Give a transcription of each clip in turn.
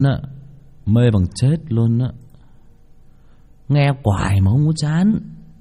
Nè, mê bằng chết luôn á. Nghe quài mà không có chán.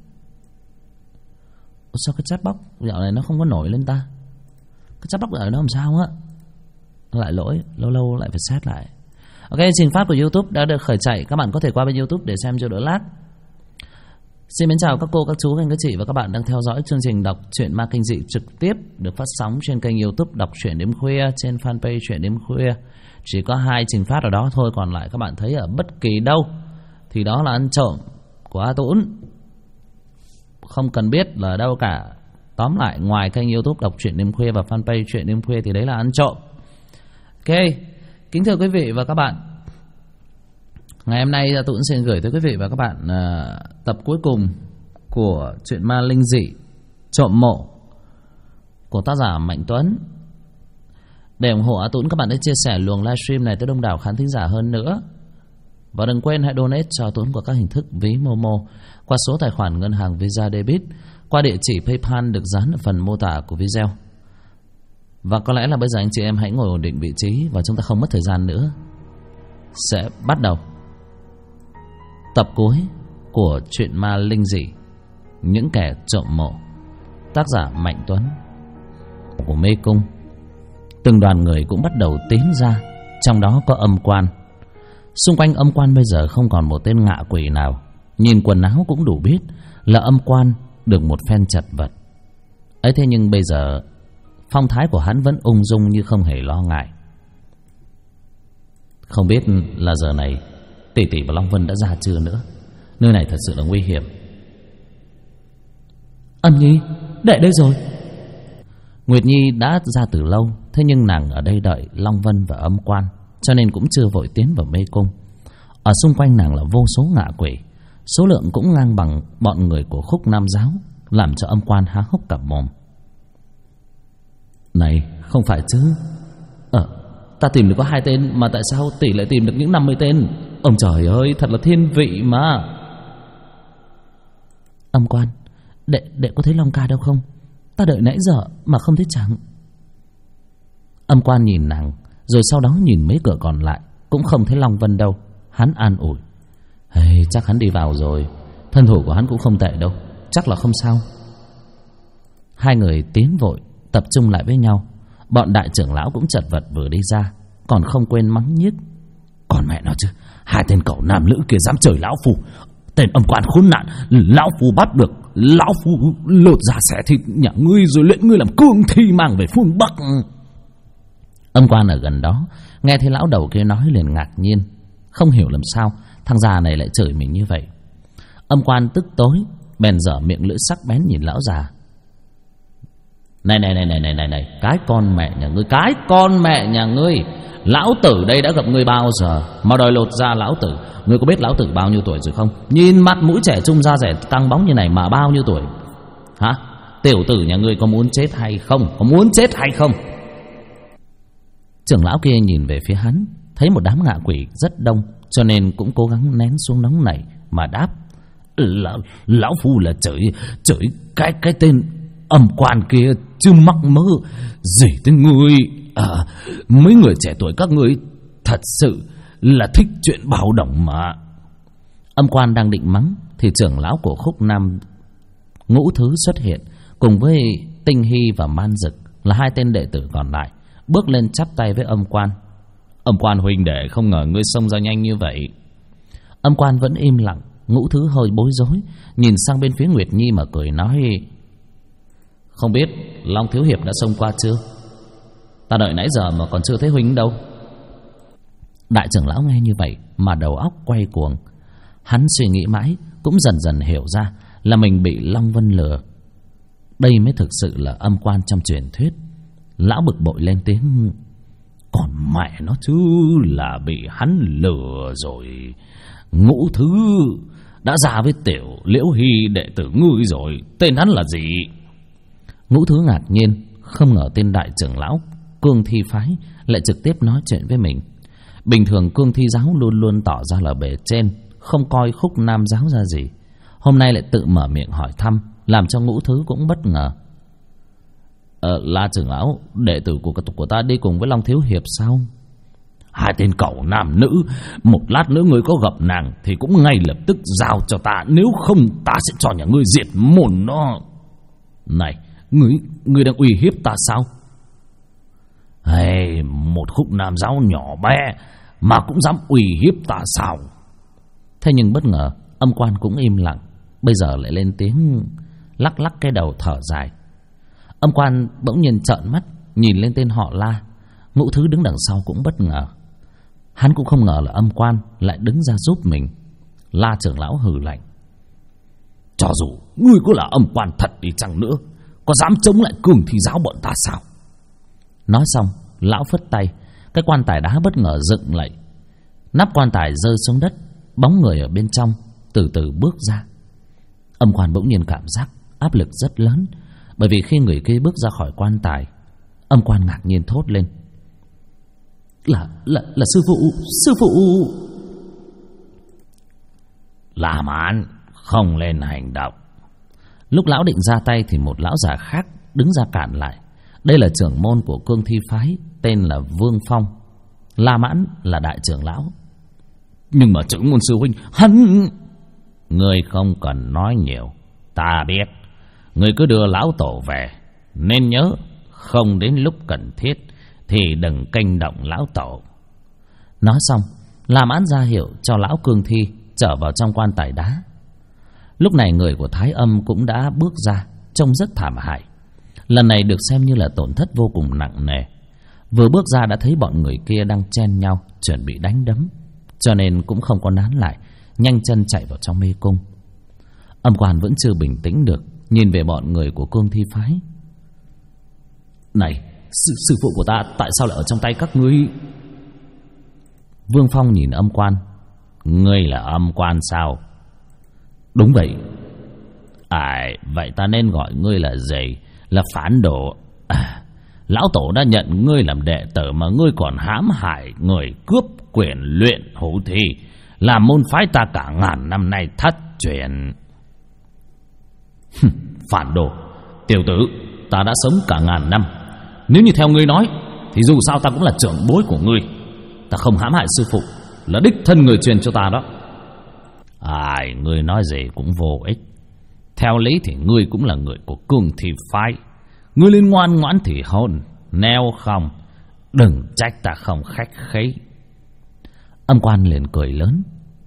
Sao cái chatbox dạo này nó không có nổi lên ta? Cái chatbox dạo này nó làm sao á? Lại lỗi, lâu lâu lại phải xét lại. Ok, trình phát của YouTube đã được khởi chạy. Các bạn có thể qua bên YouTube để xem cho đỡ lag. Xin mến chào các cô, các chú, các chị và các bạn đang theo dõi chương trình đọc truyện ma kinh dị trực tiếp được phát sóng trên kênh YouTube Đọc Truyện Đêm Khuya, trên fanpage Truyện Đêm Khuya. Chỉ có 2 trình phát ở đó thôi, còn lại các bạn thấy ở bất kỳ đâu thì đó là ăn trộm của A Tún. Không cần biết là đâu cả. Tóm lại, ngoài kênh YouTube Đọc Truyện Đêm Khuya và fanpage Truyện Đêm Khuya thì đấy là ăn trộm. Ok, kính thưa quý vị và các bạn, ngày hôm nay Tún xin gửi tới quý vị và các bạn tập cuối cùng của truyện ma linh dị Trộm Mộ của tác giả Mạnh Tuấn. Để ủng hộ A Tún, các bạn hãy chia sẻ luồng livestream này tới đông đảo khán thính giả hơn nữa. Và đừng quên hãy donate cho A Tún qua các hình thức ví Momo, qua số tài khoản ngân hàng Visa Debit, qua địa chỉ PayPal được dán ở phần mô tả của video. Và có lẽ là bây giờ anh chị em hãy ngồi ổn định vị trí và chúng ta không mất thời gian nữa, sẽ bắt đầu tập cuối của truyện ma linh dị Những Kẻ Trộm Mộ, tác giả Mạnh Tuấn của Mê Cung. Từng đoàn người cũng bắt đầu tiến ra, trong đó có âm quan. Xung quanh âm quan bây giờ không còn một tên ngạ quỷ nào. Nhìn quần áo cũng đủ biết là âm quan được một phen chật vật ấy. Thế nhưng bây giờ phong thái của hắn vẫn ung dung như không hề lo ngại. Không biết là giờ này Tỷ Tỷ và Long Vân đã ra chưa nữa. Nơi này thật sự là nguy hiểm. Âm Nhi, đệ đây rồi. Nguyệt Nhi đã ra từ lâu, thế nhưng nàng ở đây đợi Long Vân và âm quan, cho nên cũng chưa vội tiến vào mê cung. Ở xung quanh nàng là vô số ngạ quỷ, số lượng cũng ngang bằng bọn người của Khúc Nam giáo, làm cho âm quan há hốc cả mồm. Này, không phải chứ? Ta tìm được có 2 tên, mà tại sao tỷ lại tìm được những 50 tên? Ông trời ơi, thật là thiên vị mà. Âm quan, đệ có thấy Long ca đâu không? Ta đợi nãy giờ mà không thấy chàng. Âm quan nhìn nàng, rồi sau đó nhìn mấy cửa còn lại, cũng không thấy Long Vân đâu. Hắn an ủi: hey, chắc hắn đi vào rồi. Thân thủ của hắn cũng không tệ đâu, chắc là không sao. Hai người tiến vội tập trung lại với nhau. Bọn đại trưởng lão cũng chật vật vừa đi ra, còn không quên mắng nhiếc: còn mẹ nó chứ, 2 tên cẩu nam nữ kia dám chửi lão phu. Tên âm quan khốn nạn, lão phu bắt được, lão phu lột ra xẻ thịt nhà ngươi, rồi luyện ngươi làm cương thi mang về phương Bắc. Âm quan ở gần đó nghe thấy lão đầu kia nói liền ngạc nhiên, không hiểu làm sao thằng già này lại chửi mình như vậy. Âm quan tức tối, bèn dở miệng lưỡi sắc bén nhìn lão già: Này, cái con mẹ nhà ngươi, lão tử đây đã gặp ngươi bao giờ mà đòi lột da lão tử? Ngươi có biết lão tử bao nhiêu tuổi rồi không? Nhìn mặt mũi trẻ trung da rẻ tăng bóng như này mà bao nhiêu tuổi? Hả? Tiểu tử nhà ngươi có muốn chết hay không? Trưởng lão kia nhìn về phía hắn, thấy một đám ngạ quỷ rất đông, cho nên cũng cố gắng nén xuống nóng nảy mà đáp: Lão phu là chửi cái tên âm quan kia, chứ mắc mơ gì tới ngươi. Mấy người trẻ tuổi các ngươi thật sự là thích chuyện bạo động mà. Âm quan đang định mắng thì trưởng lão của Khúc Nam Ngũ Thứ xuất hiện, cùng với Tinh Hy và Man Dực là 2 tên đệ tử còn lại, bước lên chắp tay với âm quan: Âm quan huynh đệ, không ngờ ngươi xông ra nhanh như vậy. Âm quan vẫn im lặng. Ngũ Thứ hơi bối rối, nhìn sang bên phía Nguyệt Nhi mà cười nói: không biết Long thiếu hiệp đã xông qua chưa? Ta đợi nãy giờ mà còn chưa thấy huynh đâu. Đại trưởng lão nghe như vậy mà đầu óc quay cuồng. Hắn suy nghĩ mãi cũng dần dần hiểu ra là mình bị Long Vân lừa. Đây mới thực sự là âm quan trong truyền thuyết. Lão bực bội lên tiếng: còn mẹ nó chứ, là bị hắn lừa rồi. Ngũ Thứ đã ra với tiểu Liễu Hy đệ tử ngươi rồi, tên hắn là gì? Ngũ Thứ ngạc nhiên, không ngờ tên đại trưởng lão Cương Thi phái lại trực tiếp nói chuyện với mình. Bình thường Cương Thi giáo luôn luôn tỏ ra là bề trên, không coi Khúc Nam giáo ra gì. Hôm nay lại tự mở miệng hỏi thăm, làm cho Ngũ Thứ cũng bất ngờ. La trưởng lão, đệ tử của ta đi cùng với Long thiếu hiệp sao? Hai tên cẩu nam nữ, một lát nữa ngươi có gặp nàng thì cũng ngay lập tức giao cho ta, nếu không ta sẽ cho nhà ngươi diệt môn đó. Này, ngươi đang uy hiếp ta sao? Hey, một khúc nam giáo nhỏ bé mà cũng dám uy hiếp ta sao? Thế nhưng bất ngờ Âm Quan cũng im lặng, bây giờ lại lên tiếng lắc lắc cái đầu thở dài. Âm Quan bỗng nhiên trợn mắt nhìn lên tên họ La. Ngũ Thứ đứng đằng sau cũng bất ngờ. Hắn cũng không ngờ là Âm Quan lại đứng ra giúp mình. La trưởng lão hừ lạnh: cho dù ngươi có là Âm Quan thật đi chăng nữa, có dám chống lại Cương Thi giáo bọn ta sao? Nói xong, lão phất tay, cái quan tài đá bất ngờ dựng lại. Nắp quan tài rơi xuống đất, bóng người ở bên trong từ từ bước ra. Âm Quan bỗng nhiên cảm giác áp lực rất lớn, bởi vì khi người kia bước ra khỏi quan tài, Âm Quan ngạc nhiên thốt lên: là sư phụ. La Mãn, không lên hành động. Lúc lão định ra tay thì một lão già khác đứng ra cản lại. Đây là trưởng môn của Cương Thi phái, tên là Vương Phong. La Mãn là đại trưởng lão. Nhưng mà trưởng môn sư huynh, hắn... Ngươi không cần nói nhiều, ta biết. Ngươi cứ đưa lão tổ về, nên nhớ không đến lúc cần thiết thì đừng kênh động lão tổ. Nói xong, La Mãn ra hiệu cho lão Cương Thi trở vào trong quan tài đá. Lúc này người của Thái Âm cũng đã bước ra, trông rất thảm hại. Lần này được xem như là tổn thất vô cùng nặng nề. Vừa bước ra đã thấy bọn người kia đang chen nhau chuẩn bị đánh đấm, cho nên cũng không có nán lại, nhanh chân chạy vào trong mê cung. Âm Quan vẫn chưa bình tĩnh được, nhìn về bọn người của Cương Thi phái. Này, sư phụ của ta tại sao lại ở trong tay các ngươi? Vương Phong nhìn Âm Quan. Ngươi là Âm Quan sao? Đúng vậy. Vậy ta nên gọi ngươi là gì? Là phản đồ. Lão tổ đã nhận ngươi làm đệ tử mà ngươi còn hãm hại người, cướp quyền luyện hữu thi, làm môn phái ta cả ngàn năm nay thất truyền. Phản đồ. Tiểu tử, ta đã sống cả ngàn năm. Nếu như theo ngươi nói thì dù sao ta cũng là trưởng bối của ngươi. Ta không hãm hại sư phụ, là đích thân người truyền cho ta đó. Ngươi nói gì cũng vô ích. Theo lý thì ngươi cũng là người của Cương Thi phái. Ngươi nên ngoan ngoãn thì hơn, nếu không đừng trách ta không khách khí. Âm Quan liền cười lớn.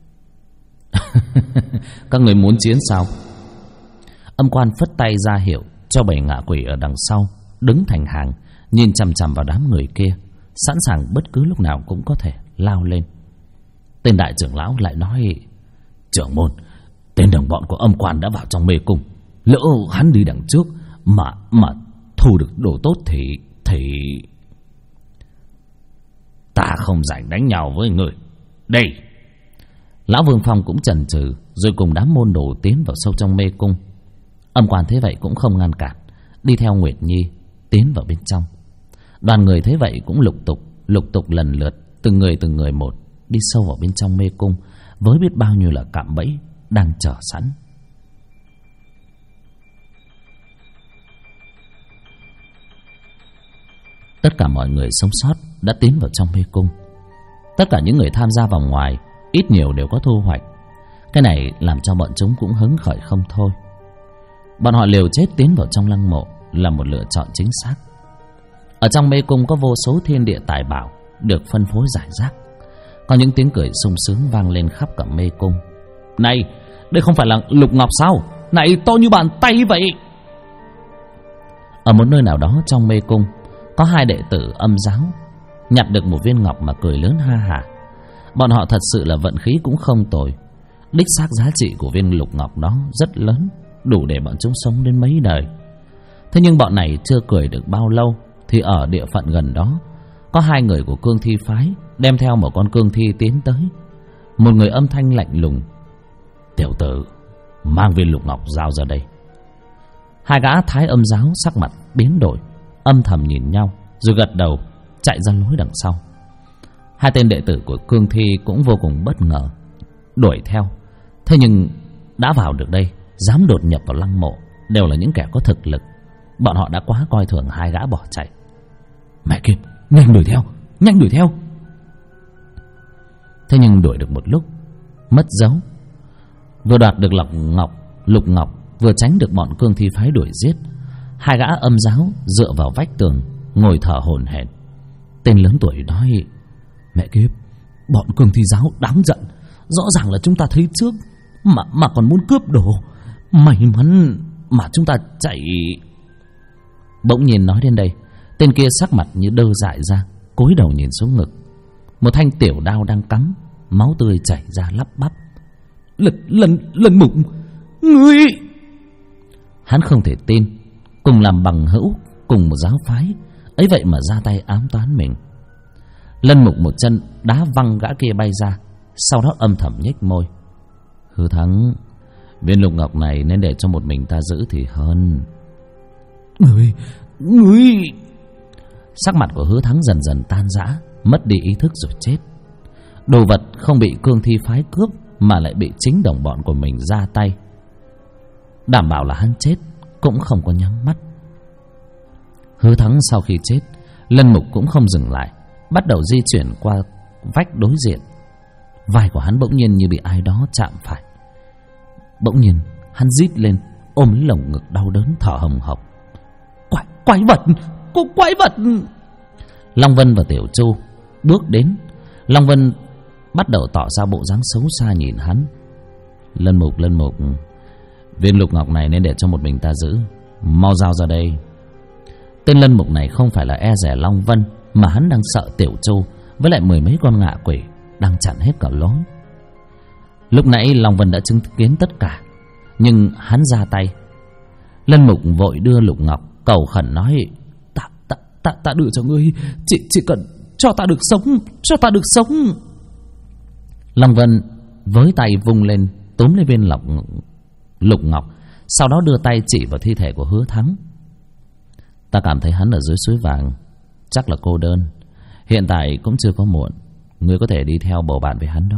Các người muốn chiến sao? Âm Quan phất tay ra hiệu cho 7 ngạ quỷ ở đằng sau đứng thành hàng, nhìn chằm chằm vào đám người kia, sẵn sàng bất cứ lúc nào cũng có thể lao lên. Tên đại trưởng lão lại nói: trưởng môn, tên đồng bọn của Âm Quan đã vào trong mê cung. Lỡ hắn đi đằng trước mà thu được đồ tốt thì ta không rảnh đánh nhau với người. Đây. Lão Vương Phong cũng chần chừ rồi cùng đám môn đồ tiến vào sâu trong mê cung. Âm Quan thế vậy cũng không ngăn cản, đi theo Nguyệt Nhi tiến vào bên trong. Đoàn người thế vậy cũng lục tục lần lượt từng người một đi sâu vào bên trong mê cung, với biết bao nhiêu là cạm bẫy đang chờ sẵn. Tất cả mọi người sống sót đã tiến vào trong mê cung. Tất cả những người tham gia vòng ngoài ít nhiều đều có thu hoạch. Cái này làm cho bọn chúng cũng hứng khởi không thôi. Bọn họ liều chết tiến vào trong lăng mộ là một lựa chọn chính xác. Ở trong mê cung có vô số thiên địa tài bảo được phân phối rải rác. Có những tiếng cười sung sướng vang lên khắp cả mê cung. Này, đây không phải là lục ngọc sao? Này, to như bàn tay vậy. Ở một nơi nào đó trong mê cung, có 2 đệ tử Âm giáo nhặt được một viên ngọc mà cười lớn ha hả. Bọn họ thật sự là vận khí cũng không tồi. Đích xác giá trị của viên lục ngọc đó rất lớn, đủ để bọn chúng sống đến mấy đời. Thế nhưng bọn này chưa cười được bao lâu thì ở địa phận gần đó có 2 người của Cương Thi phái đem theo một con cương thi tiến tới. Một người âm thanh lạnh lùng: tiểu tử, mang viên lục ngọc giao ra đây. 2 gã Thái Âm giáo sắc mặt biến đổi, âm thầm nhìn nhau rồi gật đầu chạy ra lối đằng sau. 2 tên đệ tử của Cương Thi cũng vô cùng bất ngờ, đuổi theo. Thế nhưng đã vào được đây, dám đột nhập vào lăng mộ đều là những kẻ có thực lực. Bọn họ đã quá coi thường 2 gã bỏ chạy. Mẹ kiếp, nhanh đuổi theo, nhanh đuổi theo. Thế nhưng đuổi được một lúc, mất dấu. Vừa đoạt được Lục Ngọc, vừa tránh được bọn cương thi phái đuổi giết. Hai gã âm giáo dựa vào vách tường, ngồi thở hổn hển. Tên lớn tuổi nói: mẹ kiếp, bọn cương thi giáo đáng giận. Rõ ràng là chúng ta thấy trước mà còn muốn cướp đồ. May mắn mà chúng ta chạy. Bỗng nhiên nói đến đây, tên kia sắc mặt như đơ dại ra, cúi đầu nhìn xuống ngực. Một thanh tiểu đao đang cắm, máu tươi chảy ra lắp bắp. Lân Mục, ngươi! Hắn không thể tin, cùng làm bằng hữu, cùng một giáo phái, ấy vậy mà ra tay ám toán mình. Lân Mục một chân đá văng gã kia bay ra, sau đó âm thầm nhếch môi: Hứa Thắng, viên lục ngọc này nên để cho một mình ta giữ thì hơn. Ngươi! Sắc mặt của Hứa Thắng dần dần tan rã, mất đi ý thức rồi chết. Đồ vật không bị cương thi phái cướp mà lại bị chính đồng bọn của mình ra tay, đảm bảo là hắn chết cũng không có nhắm mắt. Hứa Thắng sau khi chết, Lân Mục cũng không dừng lại, bắt đầu di chuyển qua vách đối diện. Vai của hắn bỗng nhiên như bị ai đó chạm phải. Bỗng nhiên hắn rít lên, ôm lấy lồng ngực đau đớn, thở hồng hộc. Quái vật! Cô quái vật! Long Vân và Tiểu Chu bước đến. Long Vân bắt đầu tỏ ra bộ dáng xấu xa nhìn hắn. Lân Mục, viên lục ngọc này nên để cho một mình ta giữ, mau giao ra đây. Tên Lân Mục này không phải là e rẻ Long Vân, mà hắn đang sợ Tiểu Chu với lại 10 mấy con ngạ quỷ đang chặn hết cả lối. Lúc nãy Long Vân đã chứng kiến tất cả, nhưng hắn ra tay. Lân Mục vội đưa lục ngọc, cầu khẩn nói: Ta đưa cho ngươi, chỉ cần cho ta được sống. Long Vân với tay vung lên, túm lấy viên lục ngọc, sau đó đưa tay chỉ vào thi thể của Hứa Thắng. Ta cảm thấy hắn ở dưới suối vàng, chắc là cô đơn. Hiện tại cũng chưa có muộn, ngươi có thể đi theo bầu bạn với hắn đó.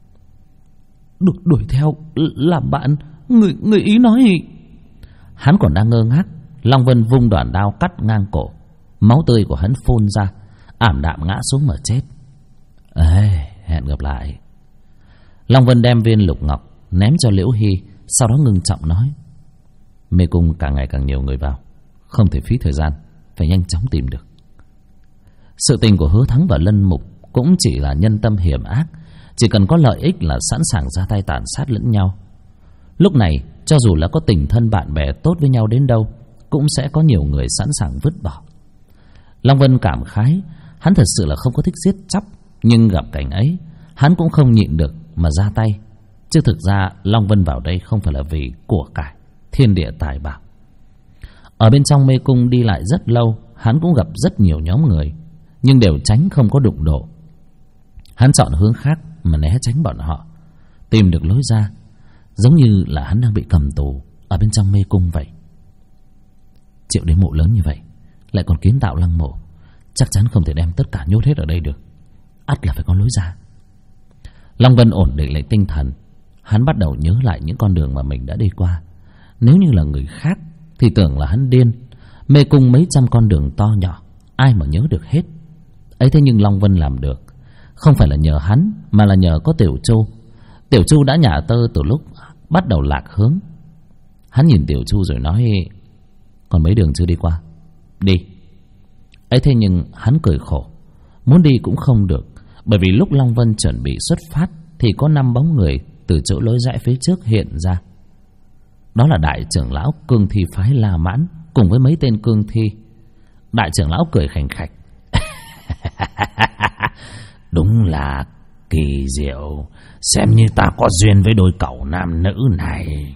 Đuổi theo làm bạn? Người ý nói. Hắn còn đang ngơ ngác, Long Vân vung đoạn đao cắt ngang cổ. Máu tươi của hắn phun ra, ảm đạm ngã xuống mà chết. Hẹn gặp lại. Long Vân đem viên lục ngọc ném cho Liễu Hy, sau đó ngưng trọng nói: mê cung càng ngày càng nhiều người vào, không thể phí thời gian, phải nhanh chóng tìm được. Sự tình của Hứa Thắng và Lân Mục cũng chỉ là nhân tâm hiểm ác, chỉ cần có lợi ích là sẵn sàng ra tay tàn sát lẫn nhau. Lúc này cho dù là có tình thân bạn bè tốt với nhau đến đâu, cũng sẽ có nhiều người sẵn sàng vứt bỏ. Long Vân cảm khái, hắn thật sự là không có thích giết chóc, nhưng gặp cảnh ấy hắn cũng không nhịn được mà ra tay. Chứ thực ra Long Vân vào đây không phải là vì của cải, thiên địa tài bảo. Ở bên trong mê cung đi lại rất lâu, hắn cũng gặp rất nhiều nhóm người, nhưng đều tránh không có đụng độ. Hắn chọn hướng khác mà né tránh bọn họ, tìm được lối ra, giống như là hắn đang bị cầm tù ở bên trong mê cung vậy. Chịu đến mộ lớn như vậy, lại còn kiến tạo lăng mộ, chắc chắn không thể đem tất cả nhốt hết ở đây được, ắt là phải có lối ra. Long Vân ổn định lại tinh thần, hắn bắt đầu nhớ lại những con đường mà mình đã đi qua. Nếu như là người khác thì tưởng là hắn điên. Mê cung mấy trăm con đường to nhỏ, ai mà nhớ được hết. Ấy thế nhưng Long Vân làm được, không phải là nhờ hắn, mà là nhờ có Tiểu Chu. Tiểu Chu đã nhả tơ từ lúc bắt đầu lạc hướng. Hắn nhìn Tiểu Chu rồi nói: còn mấy đường chưa đi qua, đi. Ấy thế nhưng hắn cười khổ, muốn đi cũng không được, bởi vì lúc Long Vân chuẩn bị xuất phát thì có 5 bóng người từ chỗ lối rẽ phía trước hiện ra. Đó là đại trưởng lão cương thi phái La Mãn cùng với mấy tên cương thi. Đại trưởng lão cười khành khạch: đúng là kỳ diệu, xem như ta có duyên với đôi cậu nam nữ này.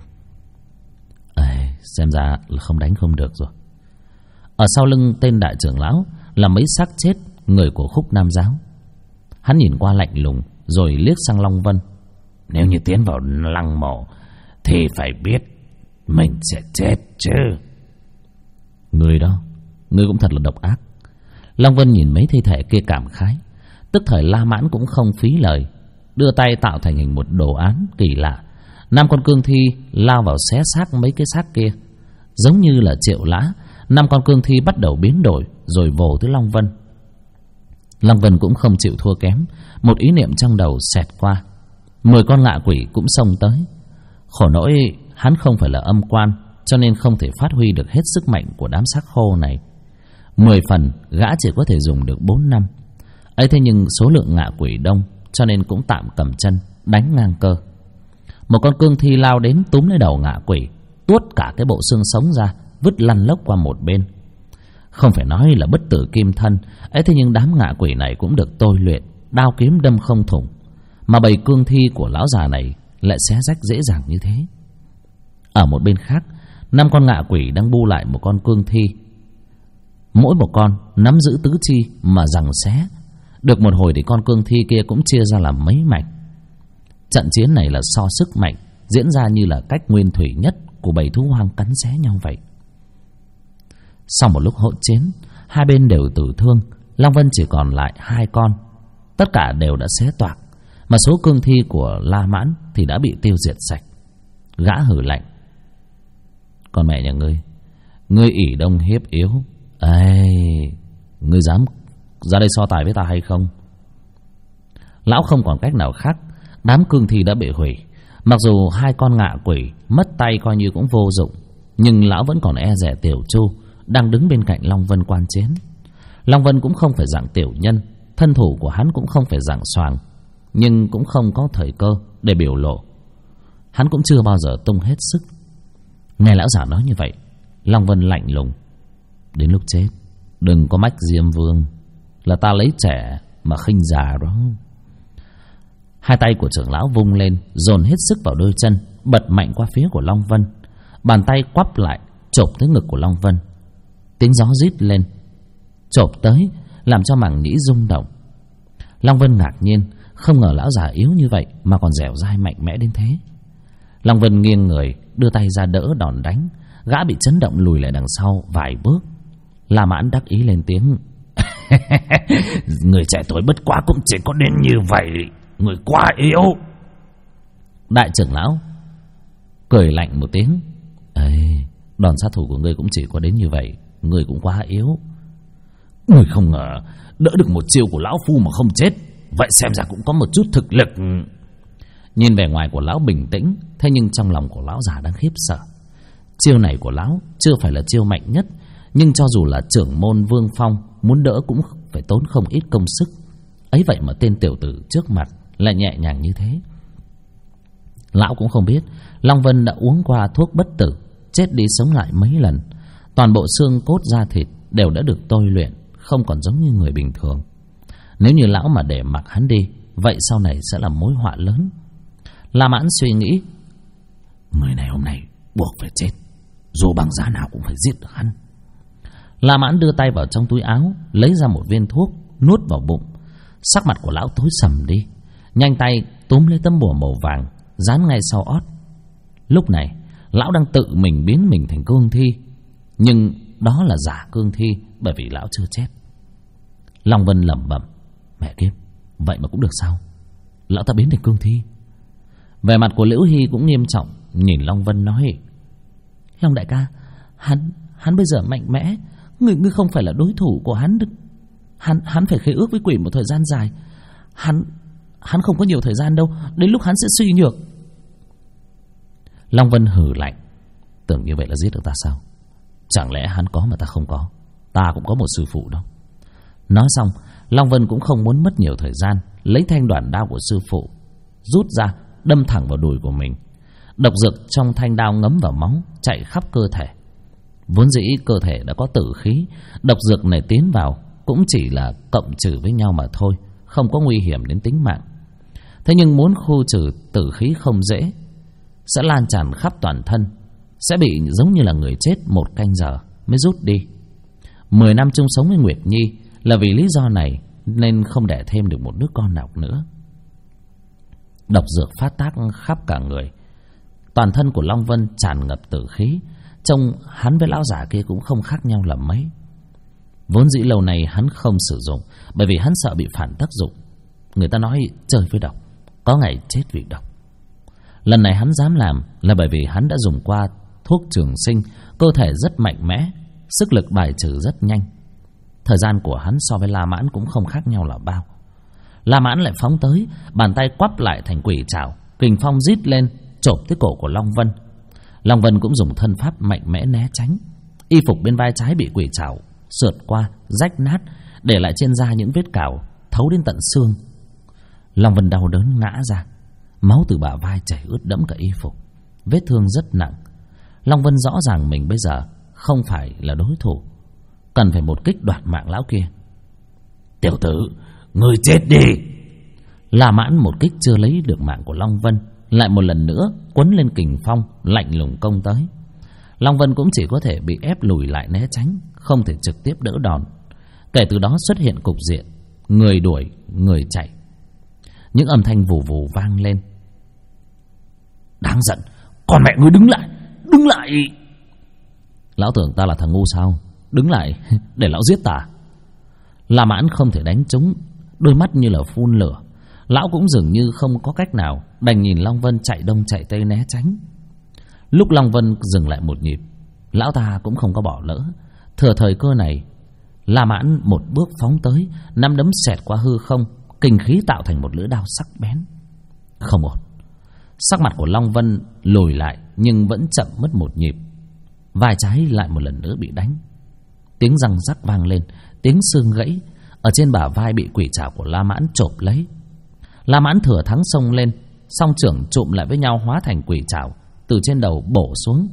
Xem ra là không đánh không được rồi. Ở sau lưng tên đại trưởng lão là mấy xác chết người của Khúc Nam giáo. Hắn nhìn qua lạnh lùng rồi liếc sang Long Vân: nếu như tiến vào lăng mộ thì phải biết mình sẽ chết chứ. Người đó, ngươi cũng thật là độc ác. Long Vân nhìn mấy thi thể kia cảm khái. Tức thời La Mãn cũng không phí lời, đưa tay tạo thành hình một đồ án kỳ lạ. 5 con cương thi lao vào xé xác mấy cái xác kia. Giống như là triệu lã, 5 con cương thi bắt đầu biến đổi rồi vồ tới Long Vân. Long Vân cũng không chịu thua kém. Một ý niệm trong đầu xẹt qua, 10 con ngạ quỷ cũng xông tới. Khổ nỗi hắn không phải là âm quan, cho nên không thể phát huy được hết sức mạnh của đám xác khô này. 10 phần gã chỉ có thể dùng được 4 năm. Ấy thế nhưng số lượng ngạ quỷ đông, cho nên cũng tạm cầm chân đánh ngang cơ. Một con cương thi lao đến túm lấy đầu ngạ quỷ, tuốt cả cái bộ xương sống ra, vứt lăn lóc qua một bên. Không phải nói là bất tử kim thân, ấy thế nhưng đám ngạ quỷ này cũng được tôi luyện, đao kiếm đâm không thủng, mà bầy cương thi của lão già này lại xé rách dễ dàng như thế. Ở một bên khác, 5 con ngạ quỷ đang bu lại một con cương thi. Mỗi một con nắm giữ tứ chi mà giằng xé. Được một hồi thì con cương thi kia cũng chia ra làm mấy mảnh. Trận chiến này là so sức mạnh, diễn ra như là cách nguyên thủy nhất của bầy thú hoang cắn xé nhau vậy. Sau một lúc hỗn chiến, hai bên đều tử thương. Long Vân chỉ còn lại 2 con, tất cả đều đã xé toạc, mà số cương thi của La Mãn thì đã bị tiêu diệt sạch. Gã hử lạnh: "Con mẹ nhà ngươi ỷ đông hiếp yếu. Ê, ngươi dám ra đây so tài với ta hay không?" Lão không còn cách nào khác. Đám cương thi đã bị hủy. Mặc dù 2 con ngạ quỷ mất tay coi như cũng vô dụng, nhưng lão vẫn còn e dè Tiểu Chu đang đứng bên cạnh Long Vân quan chiến. Long Vân cũng không phải dạng tiểu nhân, thân thủ của hắn cũng không phải dạng xoàng, nhưng cũng không có thời cơ để biểu lộ. Hắn cũng chưa bao giờ tung hết sức. Nghe lão giả nói như vậy, Long Vân lạnh lùng: "Đến lúc chết đừng có mách Diêm Vương là ta lấy trẻ mà khinh già đó." Hai tay của trưởng lão vung lên, dồn hết sức vào đôi chân, bật mạnh qua phía của Long Vân. Bàn tay quắp lại chộp tới ngực của Long Vân. Tiếng gió rít lên, chộp tới làm cho màng nhĩ rung động. Long Vân ngạc nhiên, không ngờ lão già yếu như vậy mà còn dẻo dai mạnh mẽ đến thế. Long Vân nghiêng người, đưa tay ra đỡ đòn đánh. Gã bị chấn động lùi lại đằng sau vài bước. La Mãn đắc ý lên tiếng: "Người trẻ tuổi bất quá cũng chỉ có đến như vậy, người quá yếu." Đại trưởng lão cười lạnh một tiếng: "Ê, đòn sát thủ của ngươi cũng chỉ có đến như vậy, ngươi cũng quá yếu. Ngươi không ngờ đỡ được một chiêu của lão phu mà không chết, vậy xem ra cũng có một chút thực lực." Nhìn vẻ ngoài của lão bình tĩnh, thế nhưng trong lòng của lão già đang khiếp sợ. Chiêu này của lão chưa phải là chiêu mạnh nhất, nhưng cho dù là trưởng môn Vương Phong muốn đỡ cũng phải tốn không ít công sức. Ấy vậy mà tên tiểu tử trước mặt lại nhẹ nhàng như thế. Lão cũng không biết Long Vân đã uống qua thuốc bất tử, chết đi sống lại mấy lần. Toàn bộ xương cốt da thịt đều đã được tôi luyện, không còn giống như người bình thường. Nếu như lão mà để mặc hắn đi, vậy sau này sẽ là mối họa lớn. La Mãn suy nghĩ: người này hôm nay buộc phải chết, dù bằng giá nào cũng phải giết được hắn. La Mãn đưa tay vào trong túi áo, lấy ra một viên thuốc, nuốt vào bụng. Sắc mặt của lão tối sầm đi, nhanh tay túm lấy tấm bùa màu vàng, dán ngay sau ót. Lúc này lão đang tự mình biến mình thành cương thi, nhưng đó là giả cương thi, bởi vì lão chưa chết. Long Vân lẩm bẩm: mẹ kiếp, vậy mà cũng được sao? Lão ta biến thành cương thi. Vẻ mặt của Liễu Hy cũng nghiêm trọng, nhìn Long Vân nói: Long đại ca, hắn bây giờ mạnh mẽ, ngươi không phải là đối thủ của hắn được. Hắn phải khế ước với quỷ một thời gian dài. Hắn không có nhiều thời gian đâu, đến lúc hắn sẽ suy nhược. Long Vân hừ lạnh: tưởng như vậy là giết được ta sao? Chẳng lẽ hắn có mà ta không có? Ta cũng có một sư phụ đó. Nói xong, Long Vân cũng không muốn mất nhiều thời gian, lấy thanh đoản đao của sư phụ rút ra, đâm thẳng vào đùi của mình. Độc dược trong thanh đao ngấm vào máu, chạy khắp cơ thể. Vốn dĩ cơ thể đã có tử khí, độc dược này tiến vào cũng chỉ là cộng trừ với nhau mà thôi, không có nguy hiểm đến tính mạng. Thế nhưng muốn khu trừ tử khí không dễ, sẽ lan tràn khắp toàn thân, sẽ bị giống như là người chết một canh giờ mới rút đi. 10 năm chung sống với Nguyệt Nhi là vì lý do này nên không đẻ thêm được một đứa con nào nữa. Độc dược phát tác khắp cả người, toàn thân của Long Vân tràn ngập tử khí. Trông hắn với lão giả kia cũng không khác nhau là mấy. Vốn dĩ lâu này hắn không sử dụng, bởi vì hắn sợ bị phản tác dụng. Người ta nói chơi với độc, có ngày chết vì độc. Lần này hắn dám làm là bởi vì hắn đã dùng qua thuốc trường sinh, cơ thể rất mạnh mẽ, sức lực bài trừ rất nhanh. Thời gian của hắn so với La Mãn cũng không khác nhau là bao. La Mãn lại phóng tới, bàn tay quắp lại thành quỷ trảo, kình phong rít lên chộp tới cổ của Long Vân. Long Vân cũng dùng thân pháp mạnh mẽ né tránh. Y phục bên vai trái bị quỷ trảo sượt qua, rách nát, để lại trên da những vết cào thấu đến tận xương. Long Vân đau đớn ngã ra, máu từ bả vai chảy ướt đẫm cả y phục, vết thương rất nặng. Long Vân rõ ràng mình bây giờ không phải là đối thủ, cần phải một kích đoạt mạng lão kia. Tiểu tử, ngươi chết đi. La Mãn một kích chưa lấy được mạng của Long Vân, lại một lần nữa quấn lên kình phong lạnh lùng công tới. Long Vân cũng chỉ có thể bị ép lùi lại né tránh, không thể trực tiếp đỡ đòn. Kể từ đó xuất hiện cục diện người đuổi người chạy. Những âm thanh vù vù vang lên. Đáng giận, con mẹ ngươi đứng lại, đứng lại. Lão tưởng ta là thằng ngu sao? Đứng lại để lão giết ta. La Mãn không thể đánh trúng, đôi mắt như là phun lửa. Lão cũng dường như không có cách nào, đành nhìn Long Vân chạy đông chạy tây né tránh. Lúc Long Vân dừng lại một nhịp, lão ta cũng không có bỏ lỡ. Thừa thời cơ này, La Mãn một bước phóng tới, nắm đấm xẹt qua hư không, kinh khí tạo thành một lưỡi đao sắc bén. Không ổn. Sắc mặt của Long Vân lùi lại, nhưng vẫn chậm mất một nhịp. Vai trái lại một lần nữa bị đánh. Tiếng răng rắc vang lên, tiếng xương gãy. Ở trên bả vai bị quỷ trảo của La Mãn chộp lấy. La Mãn thừa thắng xông lên, song trưởng chụm lại với nhau hóa thành quỷ trảo, từ trên đầu bổ xuống.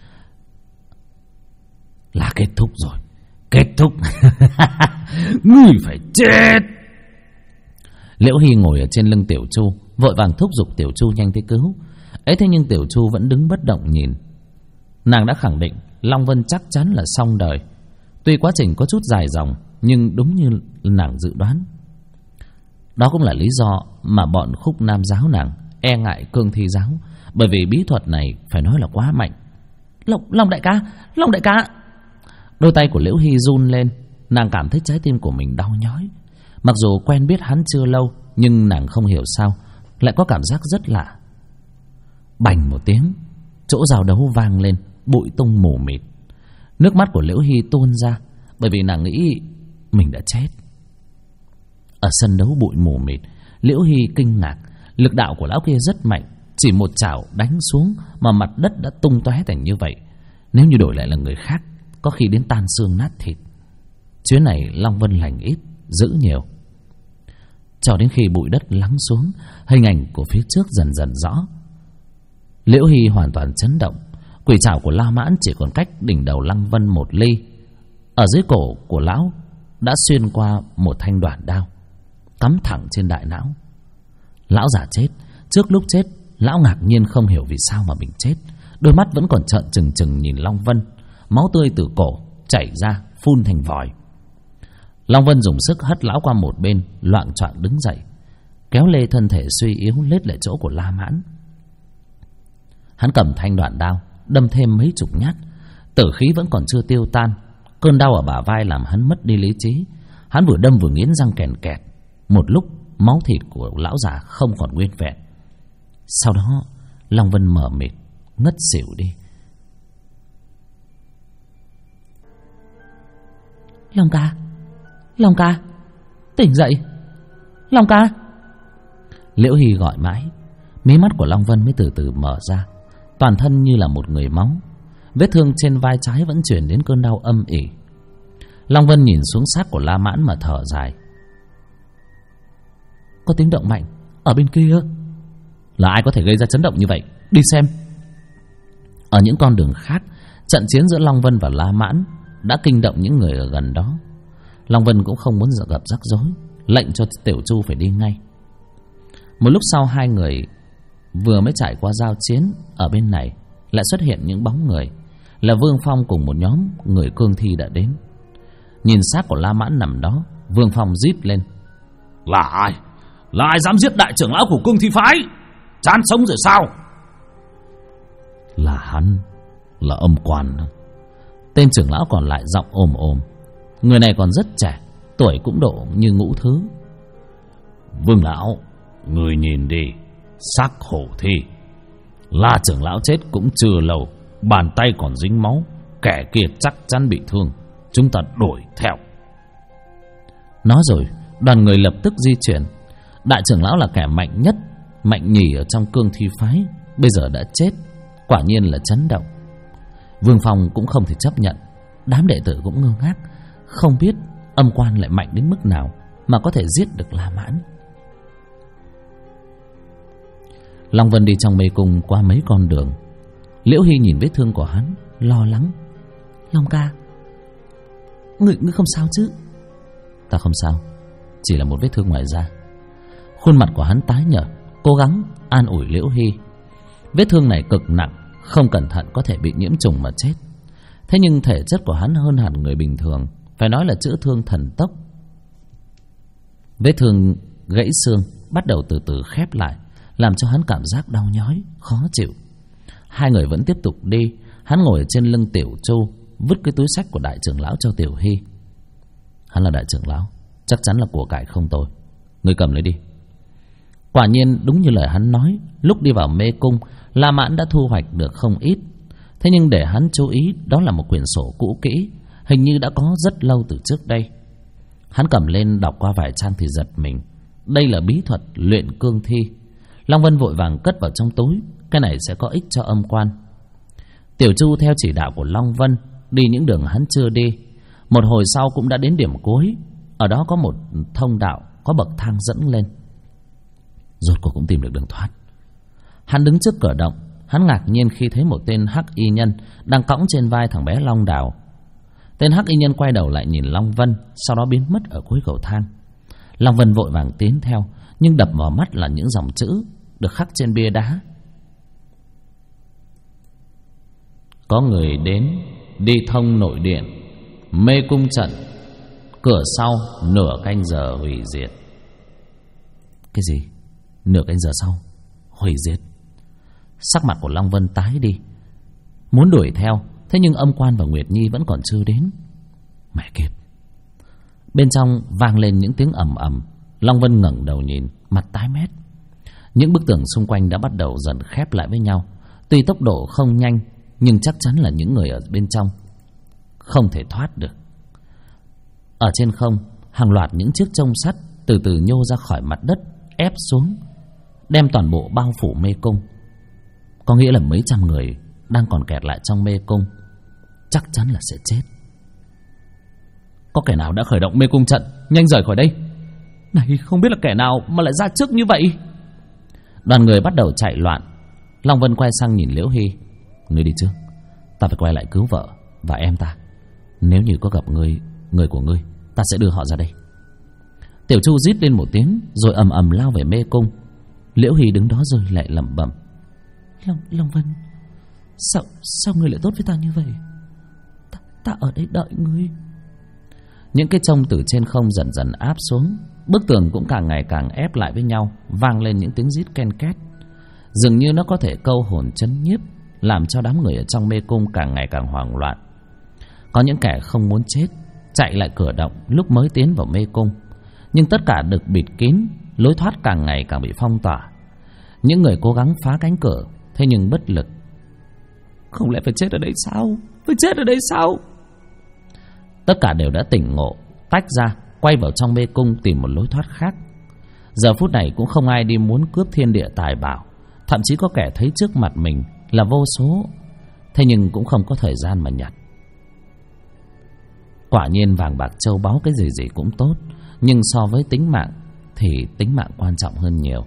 Là kết thúc rồi, kết thúc. Ngươi phải chết. Liễu Hy ngồi ở trên lưng Tiểu Chu, vội vàng thúc giục Tiểu Chu nhanh tới cứu. Ấy thế nhưng Tiểu Chu vẫn đứng bất động nhìn. Nàng đã khẳng định Long Vân chắc chắn là xong đời. Tuy quá trình có chút dài dòng, nhưng đúng như nàng dự đoán. Đó cũng là lý do mà bọn Khúc Nam giáo nàng e ngại Cương Thi giáo, bởi vì bí thuật này phải nói là quá mạnh. Long đại ca, Long đại ca. Đôi tay của Liễu Hy run lên, nàng cảm thấy trái tim của mình đau nhói. Mặc dù quen biết hắn chưa lâu, nhưng nàng không hiểu sao lại có cảm giác rất lạ. Bành một tiếng, chỗ giao đấu vang lên, bụi tung mù mịt. Nước mắt của Liễu Hy tuôn ra, bởi vì nàng nghĩ mình đã chết. Ở sân đấu bụi mù mịt, Liễu Hy kinh ngạc. Lực đạo của lão kia rất mạnh, chỉ một chảo đánh xuống mà mặt đất đã tung tóe thành như vậy. Nếu như đổi lại là người khác, có khi đến tan xương nát thịt. Chuyến này Long Vân lành ít, giữ nhiều. Cho đến khi bụi đất lắng xuống, hình ảnh của phía trước dần dần rõ. Liễu Hy hoàn toàn chấn động. Quỷ trảo của La Mãn chỉ còn cách đỉnh đầu Lăng Vân một ly. Ở dưới cổ của lão đã xuyên qua một thanh đoản đao, cắm thẳng trên đại não. Lão già chết. Trước lúc chết, lão ngạc nhiên không hiểu vì sao mà mình chết. Đôi mắt vẫn còn trợn trừng trừng nhìn Long Vân. Máu tươi từ cổ chảy ra, phun thành vòi. Long Vân dùng sức hất lão qua một bên, loạng choạng đứng dậy, kéo lê thân thể suy yếu lết lại chỗ của La Mãn. Hắn cầm thanh đoạn đao, đâm thêm mấy chục nhát. Tử khí vẫn còn chưa tiêu tan. Cơn đau ở bả vai làm hắn mất đi lý trí. Hắn vừa đâm vừa nghiến răng kèn kẹt. Một lúc máu thịt của lão già không còn nguyên vẹn. Sau đó Long Vân mờ mịt ngất xỉu đi. Long ca, Long ca, tỉnh dậy, Long ca. Liễu Hy gọi mãi, mí mắt của Long Vân mới từ từ mở ra. Toàn thân như là một người máu. Vết thương trên vai trái vẫn truyền đến cơn đau âm ỉ. Long Vân nhìn xuống xác của La Mãn mà thở dài. Có tiếng động mạnh ở bên kia. Là ai có thể gây ra chấn động như vậy? Đi xem. Ở những con đường khác, trận chiến giữa Long Vân và La Mãn đã kinh động những người ở gần đó. Long Vân cũng không muốn gặp rắc rối, lệnh cho Tiểu Chu phải đi ngay. Một lúc sau, hai người vừa mới trải qua giao chiến, ở bên này lại xuất hiện những bóng người. Là Vương Phong cùng một nhóm người cương thi đã đến. Nhìn xác của La Mãn nằm đó, Vương Phong rít lên. Là ai? Là ai dám giết đại trưởng lão của cương thi phái? Chán sống rồi sao? Là hắn, là Âm Quan. Tên trưởng lão còn lại giọng ồm ồm. Người này còn rất trẻ, tuổi cũng độ như ngũ thứ. Vương lão, người nhìn đi, xác hổ thi. La trưởng lão chết cũng chưa lâu, bàn tay còn dính máu. Kẻ kia chắc chắn bị thương, chúng ta đuổi theo. Nói rồi, đoàn người lập tức di chuyển. Đại trưởng lão là kẻ mạnh nhất, mạnh nhì ở trong Cương Thi phái, bây giờ đã chết, quả nhiên là chấn động. Vương Phong cũng không thể chấp nhận, đám đệ tử cũng ngơ ngác, không biết âm quan lại mạnh đến mức nào mà có thể giết được La Mãn. Long Vân đi trong mê cung qua mấy con đường. Liễu Hy nhìn vết thương của hắn, lo lắng. Long ca, ngươi không sao chứ? Ta không sao, chỉ là một vết thương ngoài da. Khuôn mặt của hắn tái nhợt, cố gắng an ủi Liễu Hy. Vết thương này cực nặng, không cẩn thận có thể bị nhiễm trùng mà chết. Thế nhưng thể chất của hắn hơn hẳn người bình thường, phải nói là chữa thương thần tốc. Vết thương gãy xương bắt đầu từ từ khép lại, làm cho hắn cảm giác đau nhói, khó chịu. Hai người vẫn tiếp tục đi. Hắn ngồi trên lưng Tiểu Chu, vứt cái túi xách của đại trưởng lão cho Tiểu Hy. Hắn là đại trưởng lão, chắc chắn là của cải không tồi, ngươi cầm lấy đi. Quả nhiên đúng như lời hắn nói, lúc đi vào mê cung, La Mãn đã thu hoạch được không ít. Thế nhưng để hắn chú ý, đó là một quyển sổ cũ kỹ, hình như đã có rất lâu từ trước đây. Hắn cầm lên đọc qua vài trang thì giật mình. Đây là bí thuật luyện cương thi. Long Vân vội vàng cất vào trong túi, cái này sẽ có ích cho âm quan. Tiểu Chu theo chỉ đạo của Long Vân đi những đường hắn chưa đi. Một hồi sau cũng đã đến điểm cuối. Ở đó có một thông đạo, có bậc thang dẫn lên. Rốt cuộc cũng tìm được đường thoát. Hắn đứng trước cửa động. Hắn ngạc nhiên khi thấy một tên hắc y nhân đang cõng trên vai thằng bé Long Đào. Tên hắc y nhân quay đầu lại nhìn Long Vân, sau đó biến mất ở cuối cầu thang. Long Vân vội vàng tiến theo, nhưng đập vào mắt là những dòng chữ được khắc trên bia đá. Có người đến, đi thông nội điện, mê cung trận, cửa sau nửa canh giờ hủy diệt. Cái gì? Nửa canh giờ sau hủy diệt? Sắc mặt của Long Vân tái đi, muốn đuổi theo, thế nhưng âm quan và Nguyệt Nhi vẫn còn chưa đến. Mẹ kiếp! Bên trong vang lên những tiếng ầm ầm. Long Vân ngẩng đầu nhìn, mặt tái mét. Những bức tường xung quanh đã bắt đầu dần khép lại với nhau. Tuy tốc độ không nhanh, nhưng chắc chắn là những người ở bên trong không thể thoát được. Ở trên không, hàng loạt những chiếc chông sắt từ từ nhô ra khỏi mặt đất, ép xuống, đem toàn bộ bao phủ mê cung. Có nghĩa là mấy trăm người đang còn kẹt lại trong mê cung chắc chắn là sẽ chết. Có kẻ nào đã khởi động mê cung trận? Nhanh rời khỏi đây! Này, không biết là kẻ nào mà lại ra trước như vậy. Đoàn người bắt đầu chạy loạn. Long Vân quay sang nhìn Liễu Hy. Ngươi đi trước, ta phải quay lại cứu vợ và em ta. Nếu như có gặp người của ngươi, ta sẽ đưa họ ra đây. Tiểu Chu rít lên một tiếng, rồi ầm ầm lao về mê cung. Liễu Hy đứng đó rơi lệ lẩm bẩm. Long Vân, sao ngươi lại tốt với ta như vậy? Ta ở đây đợi ngươi. Những cái chông từ trên không dần dần áp xuống. Bức tường cũng càng ngày càng ép lại với nhau, vang lên những tiếng rít ken két. Dường như nó có thể câu hồn chấn nhiếp, làm cho đám người ở trong mê cung càng ngày càng hoảng loạn. Có những kẻ không muốn chết, chạy lại cửa động lúc mới tiến vào mê cung, nhưng tất cả được bịt kín, lối thoát càng ngày càng bị phong tỏa. Những người cố gắng phá cánh cửa, thế nhưng bất lực. Không lẽ phải chết ở đây sao? Phải chết ở đây sao? Tất cả đều đã tỉnh ngộ, tách ra, quay vào trong mê cung tìm một lối thoát khác. Giờ phút này cũng không ai đi muốn cướp thiên địa tài bảo. Thậm chí có kẻ thấy trước mặt mình là vô số, thế nhưng cũng không có thời gian mà nhặt. Quả nhiên vàng bạc châu báu cái gì gì cũng tốt, nhưng so với tính mạng thì tính mạng quan trọng hơn nhiều.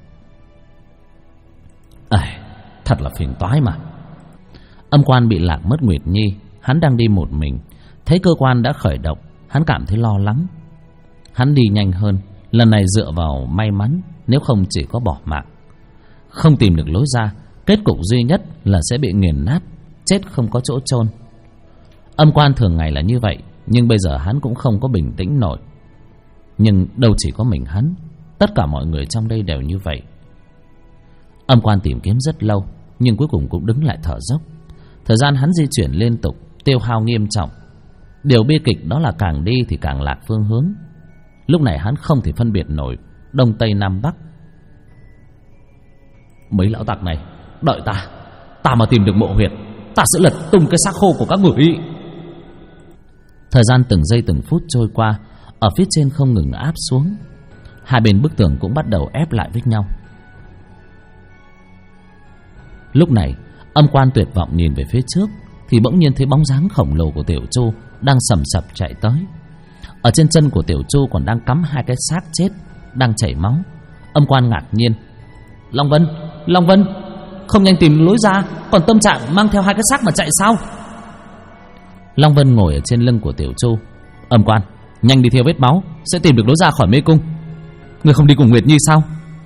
Thật là phiền toái mà. Âm quan bị lạc mất Nguyệt Nhi. Hắn đang đi một mình, thấy cơ quan đã khởi động, hắn cảm thấy lo lắng. Hắn đi nhanh hơn, lần này dựa vào may mắn, nếu không chỉ có bỏ mạng. Không tìm được lối ra, kết cục duy nhất là sẽ bị nghiền nát, chết không có chỗ chôn. Âm quan thường ngày là như vậy, nhưng bây giờ hắn cũng không có bình tĩnh nổi. Nhưng đâu chỉ có mình hắn, tất cả mọi người trong đây đều như vậy. Âm quan tìm kiếm rất lâu, nhưng cuối cùng cũng đứng lại thở dốc. Thời gian hắn di chuyển liên tục, tiêu hao nghiêm trọng. Điều bi kịch đó là càng đi thì càng lạc phương hướng. Lúc này hắn không thể phân biệt nổi đông tây nam bắc. Mấy lão tặc này, đợi ta mà tìm được mộ huyệt, ta sẽ lật tung cái xác khô của các người. Thời gian từng giây từng phút trôi qua, ở phía trên không ngừng áp xuống. Hai bên bức tường cũng bắt đầu ép lại với nhau. Lúc này Âm Quan tuyệt vọng nhìn về phía trước thì bỗng nhiên thấy bóng dáng khổng lồ của Tiểu Chu đang sầm sập chạy tới. Ở trên chân của Tiểu Chu còn đang cắm hai cái xác chết đang chảy máu. Âm Quan ngạc nhiên: Long Vân, Long Vân, không nhanh tìm lối ra, còn tâm trạng mang theo hai cái xác mà chạy sao? Long Vân ngồi ở trên lưng của Tiểu Chu. Âm Quan, nhanh đi theo vết máu, sẽ tìm được lối ra khỏi mê cung. Ngươi không đi cùng Nguyệt Nhi sao?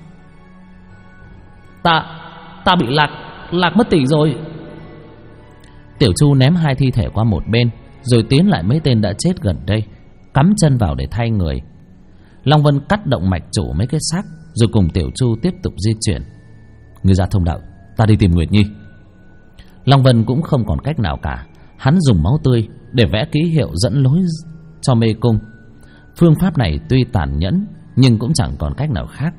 Ta bị lạc mất tỷ rồi. Tiểu Chu ném hai thi thể qua một bên, rồi tiến lại mấy tên đã chết gần đây, cắm chân vào để thay người. Long Vân cắt động mạch chủ mấy cái xác, rồi cùng Tiểu Chu tiếp tục di chuyển. Người ra thông đạo, ta đi tìm Nguyệt Nhi. Long Vân cũng không còn cách nào cả. Hắn dùng máu tươi để vẽ ký hiệu dẫn lối cho mê cung. Phương pháp này tuy tàn nhẫn nhưng cũng chẳng còn cách nào khác.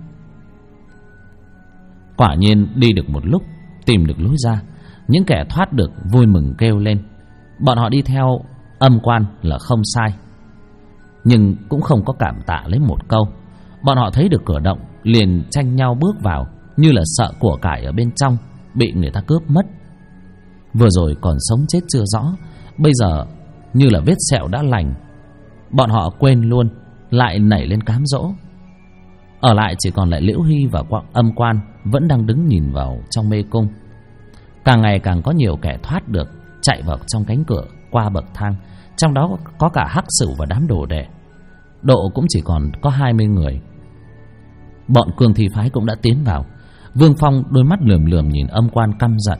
Quả nhiên đi được một lúc, tìm được lối ra. Những kẻ thoát được vui mừng kêu lên. Bọn họ đi theo Âm Quan là không sai, nhưng cũng không có cảm tạ lấy một câu. Bọn họ thấy được cửa động liền tranh nhau bước vào, như là sợ của cải ở bên trong bị người ta cướp mất. Vừa rồi còn sống chết chưa rõ, bây giờ như là vết sẹo đã lành. Bọn họ quên luôn, lại nảy lên cám dỗ. Ở lại chỉ còn lại Liễu Hy và Âm Quan vẫn đang đứng nhìn vào trong mê cung. Càng ngày càng có nhiều kẻ thoát được, chạy vào trong cánh cửa qua bậc thang. Trong đó có cả Hắc Sửu và đám đồ đệ. Độ cũng chỉ còn có 20 người. Bọn Cương Thi phái cũng đã tiến vào. Vương Phong đôi mắt lườm lườm nhìn Âm Quan căm giận,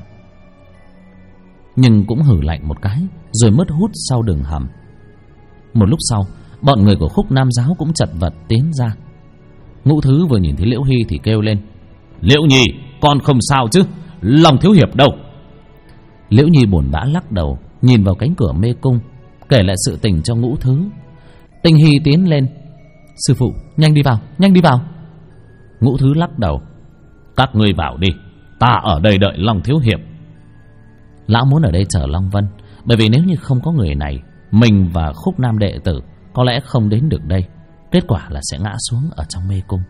nhưng cũng hử lạnh một cái, rồi mất hút sau đường hầm. Một lúc sau, bọn người của Khúc Nam Giáo cũng chật vật tiến ra. Ngũ Thứ vừa nhìn thấy Liễu Hy thì kêu lên: Liễu Nhi, con không sao chứ? Long thiếu hiệp đâu? Liễu Nhi buồn bã lắc đầu, nhìn vào cánh cửa mê cung, kể lại sự tình cho Ngũ Thứ. Tinh Hy tiến lên: Sư phụ, nhanh đi vào, nhanh đi vào. Ngũ Thứ lắc đầu: Các ngươi vào đi, ta ở đây đợi Long thiếu hiệp. Lão muốn ở đây chờ Long Vân, bởi vì nếu như không có người này, mình và Khúc Nam đệ tử có lẽ không đến được đây. Kết quả là sẽ ngã xuống ở trong mê cung.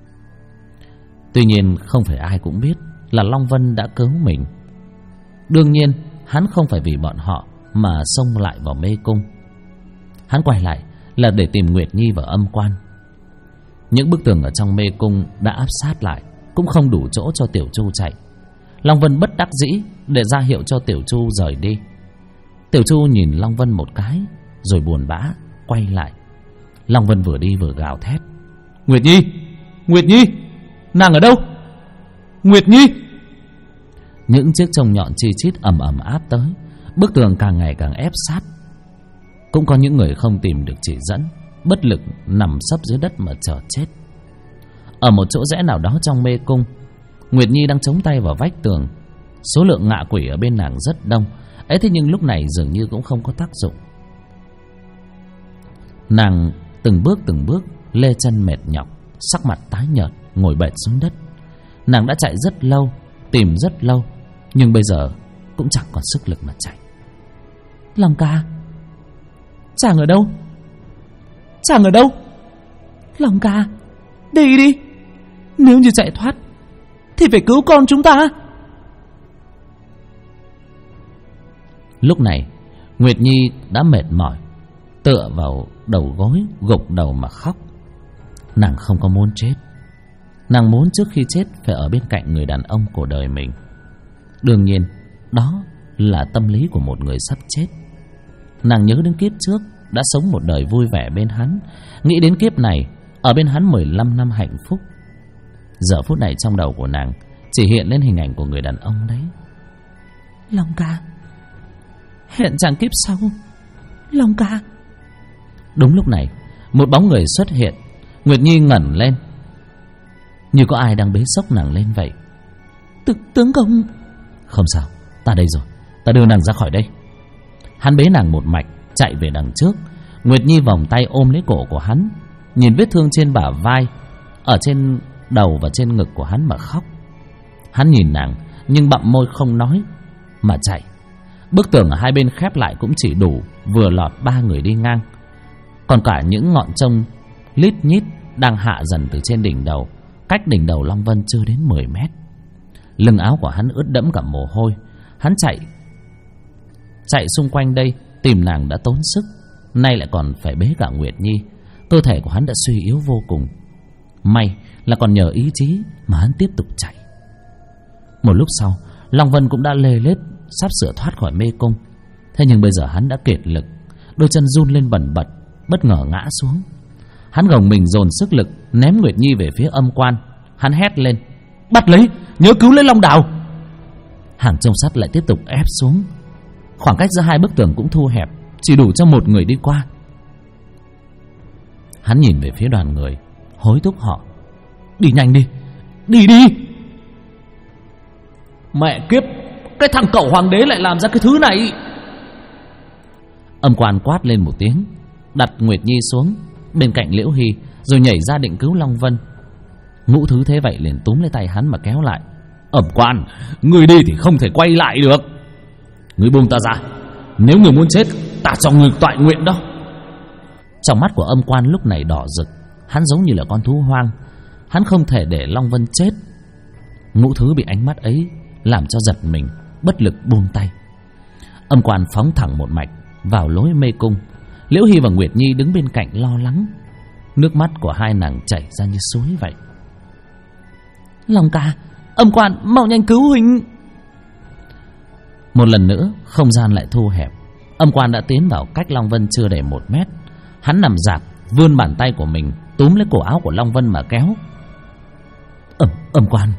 Tuy nhiên không phải ai cũng biết là Long Vân đã cứu mình. Đương nhiên hắn không phải vì bọn họ mà xông lại vào mê cung. Hắn quay lại là để tìm Nguyệt Nhi và Âm Quan. Những bức tường ở trong mê cung đã áp sát lại, cũng không đủ chỗ cho Tiểu Chu chạy. Long Vân bất đắc dĩ để ra hiệu cho Tiểu Chu rời đi. Tiểu Chu nhìn Long Vân một cái, rồi buồn bã quay lại. Long Vân vừa đi vừa gào thét: Nguyệt Nhi! Nguyệt Nhi! Nàng ở đâu? Nguyệt Nhi! Những chiếc trông nhọn chi chít ầm ầm áp tới. Bức tường càng ngày càng ép sát. Cũng có những người không tìm được chỉ dẫn, bất lực nằm sấp dưới đất mà chờ chết. Ở một chỗ rẽ nào đó trong mê cung, Nguyệt Nhi đang chống tay vào vách tường. Số lượng ngạ quỷ ở bên nàng rất đông ấy, thế nhưng lúc này dường như cũng không có tác dụng. Nàng từng bước lê chân mệt nhọc, sắc mặt tái nhợt, ngồi bệt xuống đất. Nàng đã chạy rất lâu, tìm rất lâu, nhưng bây giờ cũng chẳng còn sức lực mà chạy. Long ca, chàng ở đâu? Chàng ở đâu? Long ca, đi đi. Nếu như chạy thoát thì phải cứu con chúng ta. Lúc này Nguyệt Nhi đã mệt mỏi, tựa vào đầu gối, gục đầu mà khóc. Nàng không có muốn chết. Nàng muốn trước khi chết phải ở bên cạnh người đàn ông của đời mình. Đương nhiên đó là tâm lý của một người sắp chết. Nàng nhớ đến kiếp trước đã sống một đời vui vẻ bên hắn, nghĩ đến kiếp này ở bên hắn 15 năm hạnh phúc. Giờ phút này trong đầu của nàng chỉ hiện lên hình ảnh của người đàn ông đấy. Long ca, hẹn chàng kiếp sau. Long ca. Đúng lúc này một bóng người xuất hiện. Nguyệt Nhi ngẩng lên, như có ai đang bế xốc nàng lên vậy. Tướng công. Không sao, ta đây rồi, ta đưa nàng ra khỏi đây. Hắn bế nàng một mạch chạy về đằng trước. Nguyệt Nhi vòng tay ôm lấy cổ của hắn, nhìn vết thương trên bả vai, ở trên đầu và trên ngực của hắn mà khóc. Hắn nhìn nàng nhưng bặm môi không nói mà chạy. Bức tường ở hai bên khép lại cũng chỉ đủ vừa lọt 3 người đi ngang. Còn cả những ngọn trông lít nhít đang hạ dần từ trên đỉnh đầu, cách đỉnh đầu Long Vân chưa đến 10 mét. Lưng áo của hắn ướt đẫm cả mồ hôi. Hắn chạy xung quanh đây tìm nàng đã tốn sức, nay lại còn phải bế cả Nguyệt Nhi. Cơ thể của hắn đã suy yếu vô cùng. May là còn nhờ ý chí mà hắn tiếp tục chạy. Một lúc sau, Long Vân cũng đã lê lết sắp sửa thoát khỏi mê cung. Thế nhưng bây giờ hắn đã kiệt lực, đôi chân run lên bần bật, bất ngờ ngã xuống. Hắn gồng mình dồn sức lực ném Nguyệt Nhi về phía Âm Quan. Hắn hét lên: "Bắt lấy, nhớ cứu lấy Long Đào!" Hàng trông sắt lại tiếp tục ép xuống. Khoảng cách giữa hai bức tường cũng thu hẹp, chỉ đủ cho một người đi qua. Hắn nhìn về phía đoàn người, hối thúc họ: "Đi nhanh đi, đi đi!" Mẹ kiếp, cái thằng cẩu hoàng đế lại làm ra cái thứ này. Âm Quan quát lên một tiếng, đặt Nguyệt Nhi xuống bên cạnh Liễu Hy, rồi nhảy ra định cứu Long Vân. Ngũ Thứ thế vậy liền túm lấy tay hắn mà kéo lại. Âm Quan, ngươi đi thì không thể quay lại được. Ngươi buông ta ra, nếu ngươi muốn chết, ta cho ngươi toại nguyện đó. Trong mắt của Âm Quan lúc này đỏ rực. Hắn giống như là con thú hoang. Hắn không thể để Long Vân chết. Ngũ Thứ bị ánh mắt ấy làm cho giật mình, bất lực buông tay. Âm Quan phóng thẳng một mạch vào lối mê cung. Liễu Hy và Nguyệt Nhi đứng bên cạnh lo lắng. Nước mắt của hai nàng chảy ra như suối vậy. "Long ca, Âm Quan mau nhanh cứu huynh!" Một lần nữa không gian lại thu hẹp. Âm Quan đã tiến vào cách Long Vân chưa đầy 1 mét. Hắn nằm rạp, vươn bàn tay của mình túm lấy cổ áo của Long Vân mà kéo. Âm Quan,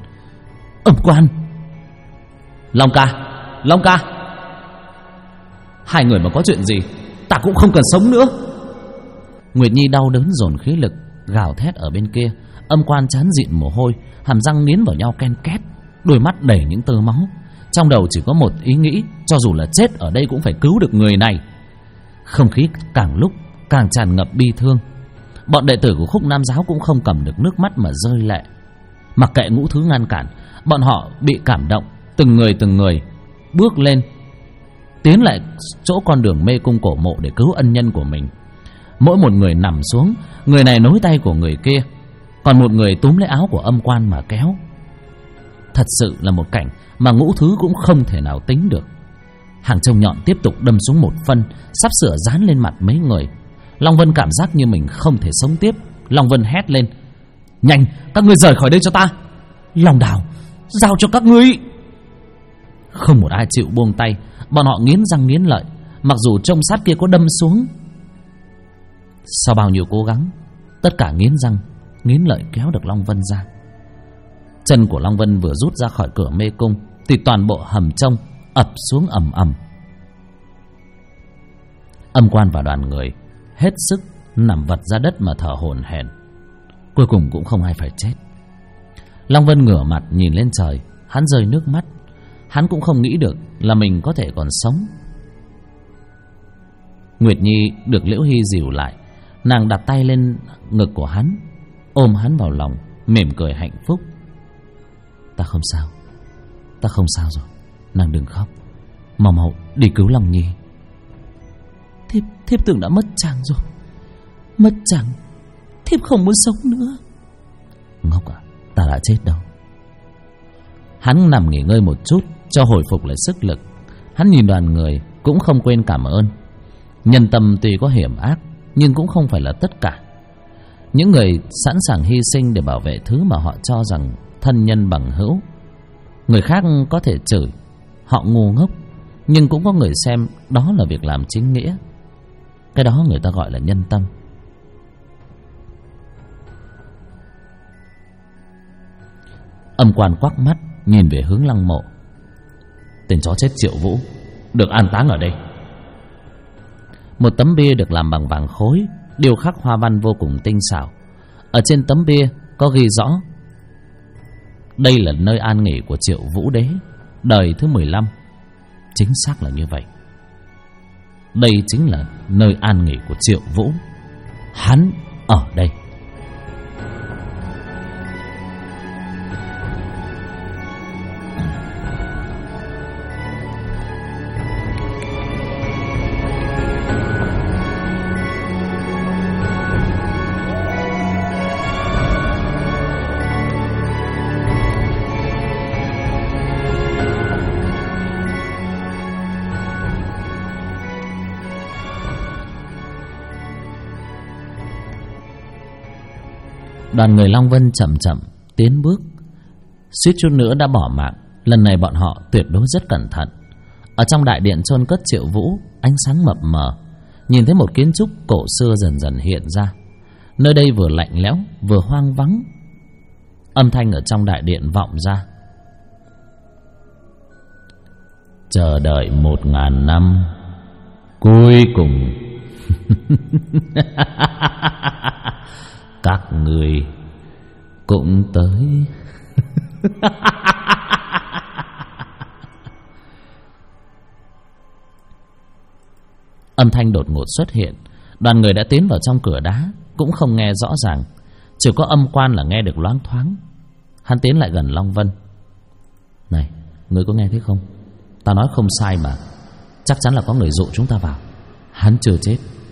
Long ca, hai người mà có chuyện gì, ta cũng không cần sống nữa. Nguyệt Nhi đau đớn dồn khí lực gào thét ở bên kia. Âm Quan chán dịn mồ hôi, hàm răng nghiến vào nhau ken két, đôi mắt đầy những tơ máu. Trong đầu chỉ có một ý nghĩ: cho dù là chết ở đây cũng phải cứu được người này. Không khí càng lúc càng tràn ngập bi thương. Bọn đệ tử của Khúc Nam giáo cũng không cầm được nước mắt mà rơi lệ. Mặc kệ Ngũ Thứ ngăn cản, bọn họ bị cảm động, từng người bước lên, tiến lại chỗ con đường mê cung cổ mộ để cứu ân nhân của mình. Mỗi một người nằm xuống, người này nối tay của người kia, còn một người túm lấy áo của Âm Quan mà kéo. Thật sự là một cảnh mà Ngũ Thứ cũng không thể nào tính được. Hàng trông nhọn tiếp tục đâm xuống một phân, sắp sửa dán lên mặt mấy người. Long Vân cảm giác như mình không thể sống tiếp. Long Vân hét lên: "Nhanh, các ngươi rời khỏi đây cho ta! Long Đào, giao cho các ngươi!" Không một ai chịu buông tay. Bọn họ nghiến răng nghiến lợi, mặc dù trông sát kia có đâm xuống. Sau bao nhiêu cố gắng, tất cả nghiến răng nghiến lợi kéo được Long Vân ra. Chân của Long Vân vừa rút ra khỏi cửa mê cung thì toàn bộ hầm trông ập xuống ầm ầm. Âm Quan và đoàn người hết sức nằm vật ra đất mà thở hổn hển. Cuối cùng cũng không ai phải chết. Long Vân ngửa mặt nhìn lên trời, hắn rơi nước mắt. Hắn cũng không nghĩ được là mình có thể còn sống. Nguyệt Nhi được Liễu Hy dìu lại. Nàng đặt tay lên ngực của hắn, ôm hắn vào lòng, mỉm cười hạnh phúc. Ta không sao rồi. Nàng đừng khóc, mau đi cứu Long Nhi. Thiếp tưởng đã mất chàng rồi. Mất chàng, thiếp không muốn sống nữa. Ngốc à, ta đã chết đâu. Hắn nằm nghỉ ngơi một chút cho hồi phục lại sức lực. Hắn nhìn đoàn người cũng không quên cảm ơn. Nhân tâm tuy có hiểm ác, nhưng cũng không phải là tất cả. Những người sẵn sàng hy sinh để bảo vệ thứ mà họ cho rằng thân nhân bằng hữu. Người khác có thể chửi họ ngu ngốc, nhưng cũng có người xem đó là việc làm chính nghĩa. Cái đó người ta gọi là nhân tâm. Âm Quan quắc mắt nhìn về hướng lăng mộ. Tên chó chết Triệu Vũ được an táng ở đây. Một tấm bia được làm bằng vàng khối, điêu khắc hoa văn vô cùng tinh xảo. Ở trên tấm bia có ghi rõ: đây là nơi an nghỉ của Triệu Vũ Đế, đời thứ 15. Chính xác là như vậy. Đây chính là nơi an nghỉ của Triệu Vũ. Hắn ở đây. Đoàn người Long Vân chậm chậm tiến bước, suýt chút nữa đã bỏ mạng. Lần này bọn họ tuyệt đối rất cẩn thận. Ở trong đại điện chôn cất Triệu Vũ, ánh sáng mập mờ, nhìn thấy một kiến trúc cổ xưa dần dần hiện ra. Nơi đây vừa lạnh lẽo vừa hoang vắng. Âm thanh ở trong đại điện vọng ra: chờ đợi 1000 năm, cuối cùng các người cũng tới. Âm thanh đột ngột xuất hiện. Đoàn người đã tiến vào trong cửa đá, cũng không nghe rõ ràng, chỉ có âm quan là nghe được loáng thoáng. Hắn tiến lại gần Long Vân: này, ngươi có nghe thấy không? Ta nói không sai mà. Chắc chắn là có người dụ chúng ta vào. Hắn chưa chết.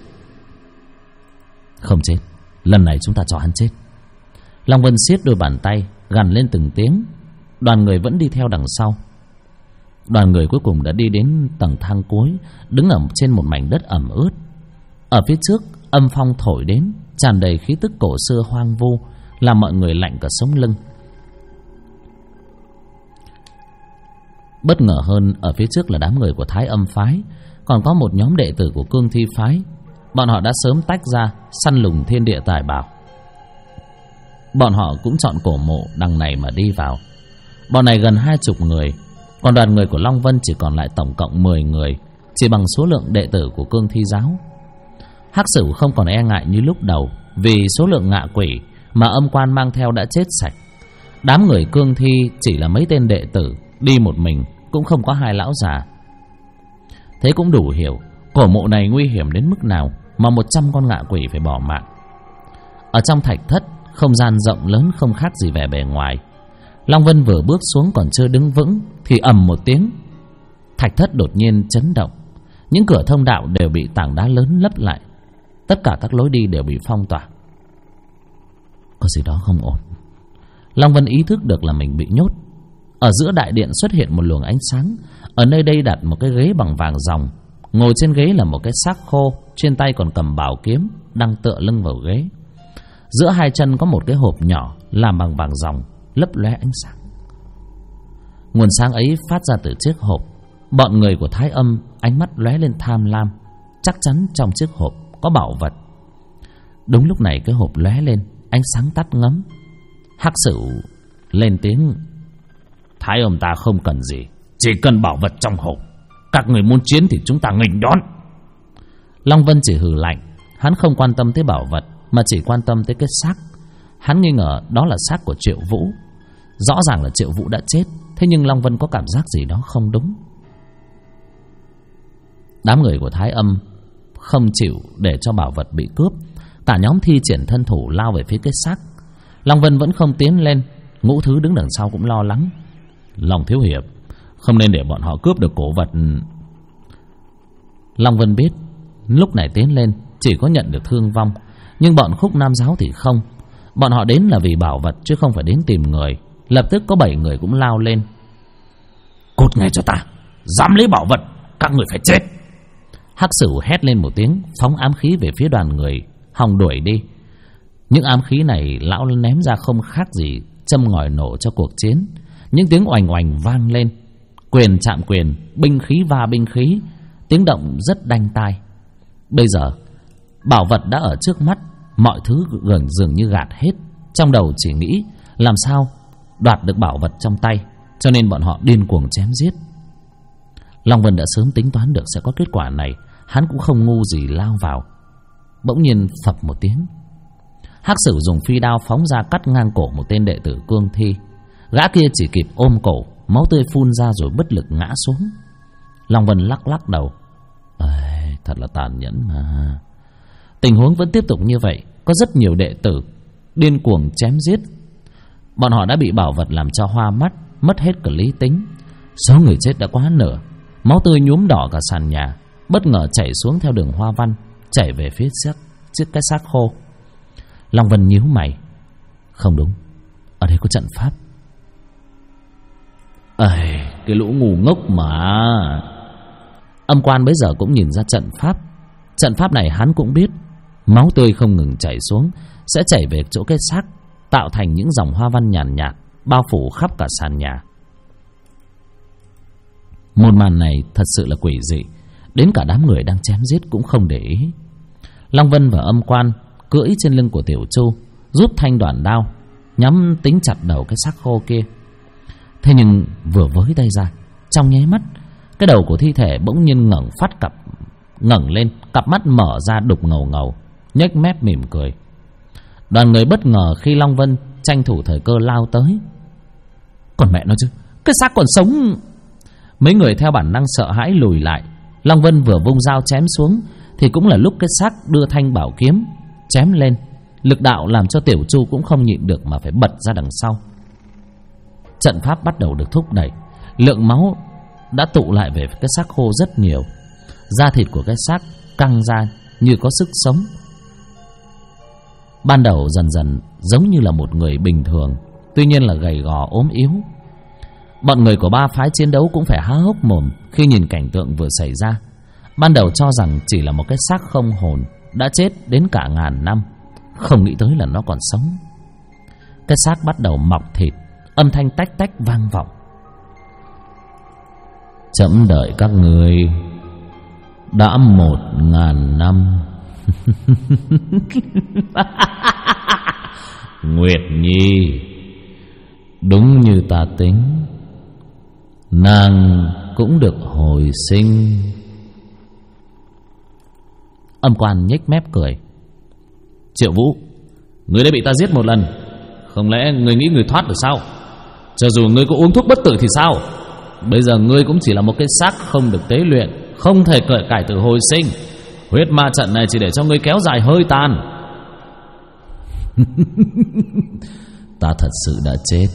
Không chết. Lần này chúng ta cho hắn chết. Long Vân siết đôi bàn tay, gằn lên từng tiếng. Đoàn người vẫn đi theo đằng sau. Đoàn người cuối cùng đã đi đến tầng thang cuối, đứng ở trên một mảnh đất ẩm ướt. Ở phía trước, âm phong thổi đến, tràn đầy khí tức cổ xưa hoang vu, làm mọi người lạnh cả sống lưng. Bất ngờ hơn, ở phía trước là đám người của Thái Âm phái, còn có một nhóm đệ tử của Cương Thi phái. Bọn họ đã sớm tách ra săn lùng thiên địa tài bảo. Bọn họ cũng chọn cổ mộ đằng này mà đi vào. Bọn này gần 20 người, còn đoàn người của Long Vân chỉ còn lại tổng cộng 10 người, chỉ bằng số lượng đệ tử của Cương Thi giáo. Hắc Sửu không còn e ngại như lúc đầu, vì số lượng ngạ quỷ mà âm quan mang theo đã chết sạch. Đám người Cương Thi chỉ là mấy tên đệ tử, đi một mình cũng không có 2 lão già. Thế cũng đủ hiểu cổ mộ này nguy hiểm đến mức nào mà 100 con ngạ quỷ phải bỏ mạng. Ở trong thạch thất, không gian rộng lớn không khác gì vẻ bề ngoài. Long Vân vừa bước xuống còn chưa đứng vững thì ầm một tiếng, thạch thất đột nhiên chấn động. Những cửa thông đạo đều bị tảng đá lớn lấp lại. Tất cả các lối đi đều bị phong tỏa. Có gì đó không ổn. Long Vân ý thức được là mình bị nhốt. Ở giữa đại điện xuất hiện một luồng ánh sáng. Ở nơi đây đặt một cái ghế bằng vàng ròng. Ngồi trên ghế là một cái xác khô, trên tay còn cầm bảo kiếm, đang tựa lưng vào ghế. Giữa hai chân có một cái hộp nhỏ làm bằng vàng ròng, lấp lóe ánh sáng. Nguồn sáng ấy phát ra từ chiếc hộp. Bọn người của Thái Âm ánh mắt lóe lên tham lam, chắc chắn trong chiếc hộp có bảo vật. Đúng lúc này cái hộp lóe lên, ánh sáng tắt ngấm. Hắc Sửu lên tiếng: Thái Âm ta không cần gì, chỉ cần bảo vật trong hộp. Các người muốn chiến thì chúng ta nghênh đón. Long Vân chỉ hừ lạnh. Hắn không quan tâm tới bảo vật, mà chỉ quan tâm tới cái xác. Hắn nghi ngờ đó là xác của Triệu Vũ. Rõ ràng là Triệu Vũ đã chết, thế nhưng Long Vân có cảm giác gì đó không đúng. Đám người của Thái Âm không chịu để cho bảo vật bị cướp. Cả nhóm thi triển thân thủ lao về phía cái xác. Long Vân vẫn không tiến lên. Ngũ Thứ đứng đằng sau cũng lo lắng: Long thiếu hiệp, không nên để bọn họ cướp được cổ vật. Long Vân biết lúc này tiến lên chỉ có nhận được thương vong, nhưng bọn Khúc Nam giáo thì không. Bọn họ đến là vì bảo vật chứ không phải đến tìm người. Lập tức có 7 người cũng lao lên: Cút ngay cho ta, dám lấy bảo vật, các người phải chết. Hắc Sửu hét lên một tiếng, phóng ám khí về phía đoàn người, hòng đuổi đi. Những ám khí này lão ném ra không khác gì châm ngòi nổ cho cuộc chiến. Những tiếng oành oành vang lên, quyền chạm quyền, binh khí va binh khí, tiếng động rất đanh tai. Bây giờ bảo vật đã ở trước mắt, mọi thứ gần dường như gạt hết. Trong đầu chỉ nghĩ làm sao đoạt được bảo vật trong tay, cho nên bọn họ điên cuồng chém giết. Long Vân đã sớm tính toán được sẽ có kết quả này, hắn cũng không ngu gì lao vào. Bỗng nhiên phập một tiếng, Hắc Sửu dùng phi đao phóng ra cắt ngang cổ một tên đệ tử Cương Thi. Gã kia chỉ kịp ôm cổ, máu tươi phun ra rồi bất lực ngã xuống. Long Vân lắc lắc đầu: thật là tàn nhẫn mà. Tình huống vẫn tiếp tục như vậy. Có rất nhiều đệ tử điên cuồng chém giết. Bọn họ đã bị bảo vật làm cho hoa mắt, mất hết cả lý tính. Số người chết đã quá nửa. Máu tươi nhuốm đỏ cả sàn nhà, bất ngờ chảy xuống theo đường hoa văn, chảy về phía chiếc cái xác khô. Long Vân nhíu mày: không đúng, ở đây có trận pháp. Cái lũ ngu ngốc mà. Âm quan bấy giờ cũng nhìn ra trận pháp. Trận pháp này hắn cũng biết. Máu tươi không ngừng chảy xuống, sẽ chảy về chỗ cái xác, tạo thành những dòng hoa văn nhàn nhạt bao phủ khắp cả sàn nhà. Một màn này thật sự là quỷ dị, đến cả đám người đang chém giết cũng không để ý. Long Vân và Âm Quan cưỡi trên lưng của Tiểu Chu, rút thanh đoản đao nhắm tính chặt đầu cái xác khô kia. Thế nhưng vừa với tay ra, trong nháy mắt, cái đầu của thi thể bỗng nhiên ngẩng lên, cặp mắt mở ra đục ngầu ngầu, nhếch mép mỉm cười. Đoàn người bất ngờ khi Long Vân tranh thủ thời cơ lao tới. Còn mẹ nó chứ, cái xác còn sống! Mấy người theo bản năng sợ hãi lùi lại. Long Vân vừa vung dao chém xuống thì cũng là lúc cái xác đưa thanh bảo kiếm chém lên. Lực đạo làm cho Tiểu Chu cũng không nhịn được mà phải bật ra đằng sau. Trận pháp bắt đầu được thúc đẩy. Lượng máu đã tụ lại về cái xác khô rất nhiều. Da thịt của cái xác căng ra như có sức sống. Ban đầu dần dần giống như là một người bình thường, tuy nhiên là gầy gò ốm yếu. Bọn người của ba phái chiến đấu cũng phải há hốc mồm khi nhìn cảnh tượng vừa xảy ra. Ban đầu cho rằng chỉ là một cái xác không hồn đã chết đến cả ngàn năm, không nghĩ tới là nó còn sống. Cái xác bắt đầu mọc thịt, âm thanh tách tách vang vọng. Chậm đợi các người đã 1000 năm. Nguyệt Nhi, đúng như ta tính, nàng cũng được hồi sinh. Âm Quan nhếch mép cười. Triệu Vũ, ngươi đã bị ta giết một lần, không lẽ ngươi nghĩ ngươi thoát được sao? Cho dù ngươi có uống thuốc bất tử thì sao? Bây giờ ngươi cũng chỉ là một cái xác không được tế luyện, không thể cải tử hồi sinh. Huyết ma trận này chỉ để cho ngươi kéo dài hơi tàn. Ta thật sự đã chết,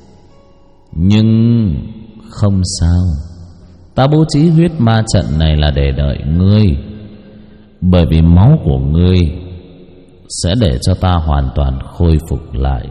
nhưng không sao. Ta bố trí huyết ma trận này là để đợi ngươi, bởi vì máu của ngươi sẽ để cho ta hoàn toàn khôi phục lại.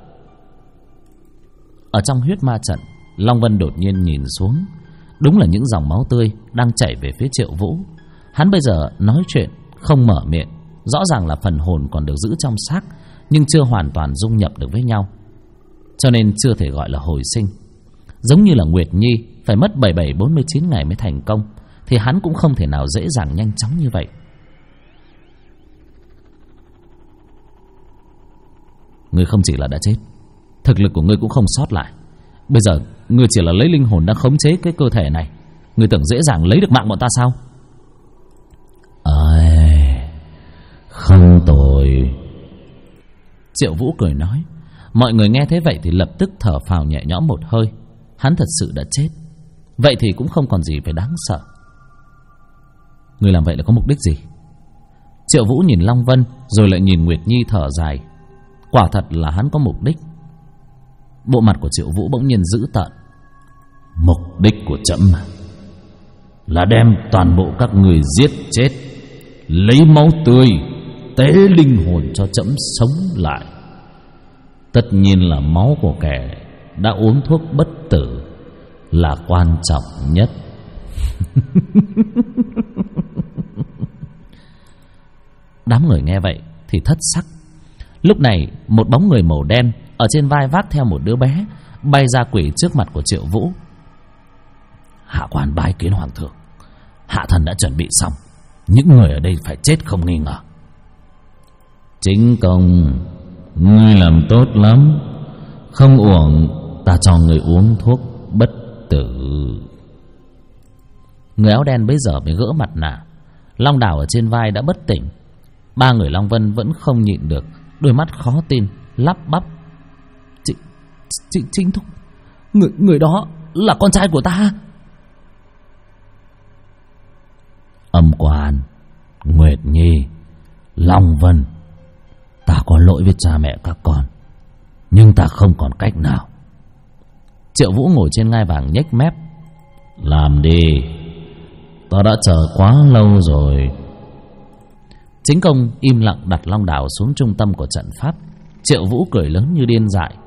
Ở trong huyết ma trận, Long Vân đột nhiên nhìn xuống. Đúng là những dòng máu tươi đang chảy về phía Triệu Vũ. Hắn bây giờ nói chuyện không mở miệng, rõ ràng là phần hồn còn được giữ trong xác, nhưng chưa hoàn toàn dung nhập được với nhau, cho nên chưa thể gọi là hồi sinh. Giống như là Nguyệt Nhi phải mất 77-49 ngày mới thành công, thì hắn cũng không thể nào dễ dàng nhanh chóng như vậy. Ngươi không chỉ là đã chết, thực lực của ngươi cũng không sót lại. Bây giờ ngươi chỉ là lấy linh hồn đang khống chế cái cơ thể này, ngươi tưởng dễ dàng lấy được mạng bọn ta sao? Không tồi. Triệu Vũ cười nói. Mọi người nghe thế vậy thì lập tức thở phào nhẹ nhõm một hơi. Hắn thật sự đã chết, vậy thì cũng không còn gì phải đáng sợ. Ngươi làm vậy là có mục đích gì? Triệu Vũ nhìn Long Vân rồi lại nhìn Nguyệt Nhi thở dài. Quả thật là hắn có mục đích. Bộ mặt của Triệu Vũ bỗng nhiên dữ tợn. Mục đích của trẫm là đem toàn bộ các người giết chết, lấy máu tươi tế linh hồn cho trẫm sống lại. Tất nhiên là máu của kẻ đã uống thuốc bất tử là quan trọng nhất. Đám người nghe vậy thì thất sắc. Lúc này một bóng người màu đen ở trên vai vác theo một đứa bé bay ra quỳ trước mặt của Triệu Vũ. Hạ quan bái kiến hoàng thượng, hạ thần đã chuẩn bị xong, những người ở đây phải chết không nghi ngờ. Chính công, ngươi làm tốt lắm, không uổng ta cho người uống thuốc bất tử. Người áo đen bấy giờ mới gỡ mặt nạ. Long Đào ở trên vai đã bất tỉnh. Ba người Long Vân vẫn không nhịn được, đôi mắt khó tin, lắp bắp. Chính thúc, người đó là con trai của ta. Âm Quan, Nguyệt Nhi, Long Vân, ta có lỗi với cha mẹ các con, nhưng ta không còn cách nào. Triệu Vũ ngồi trên ngai vàng nhếch mép. Làm đi, ta đã chờ quá lâu rồi. Chính công im lặng đặt Long Đào xuống trung tâm của trận pháp. Triệu Vũ cười lớn như điên dại.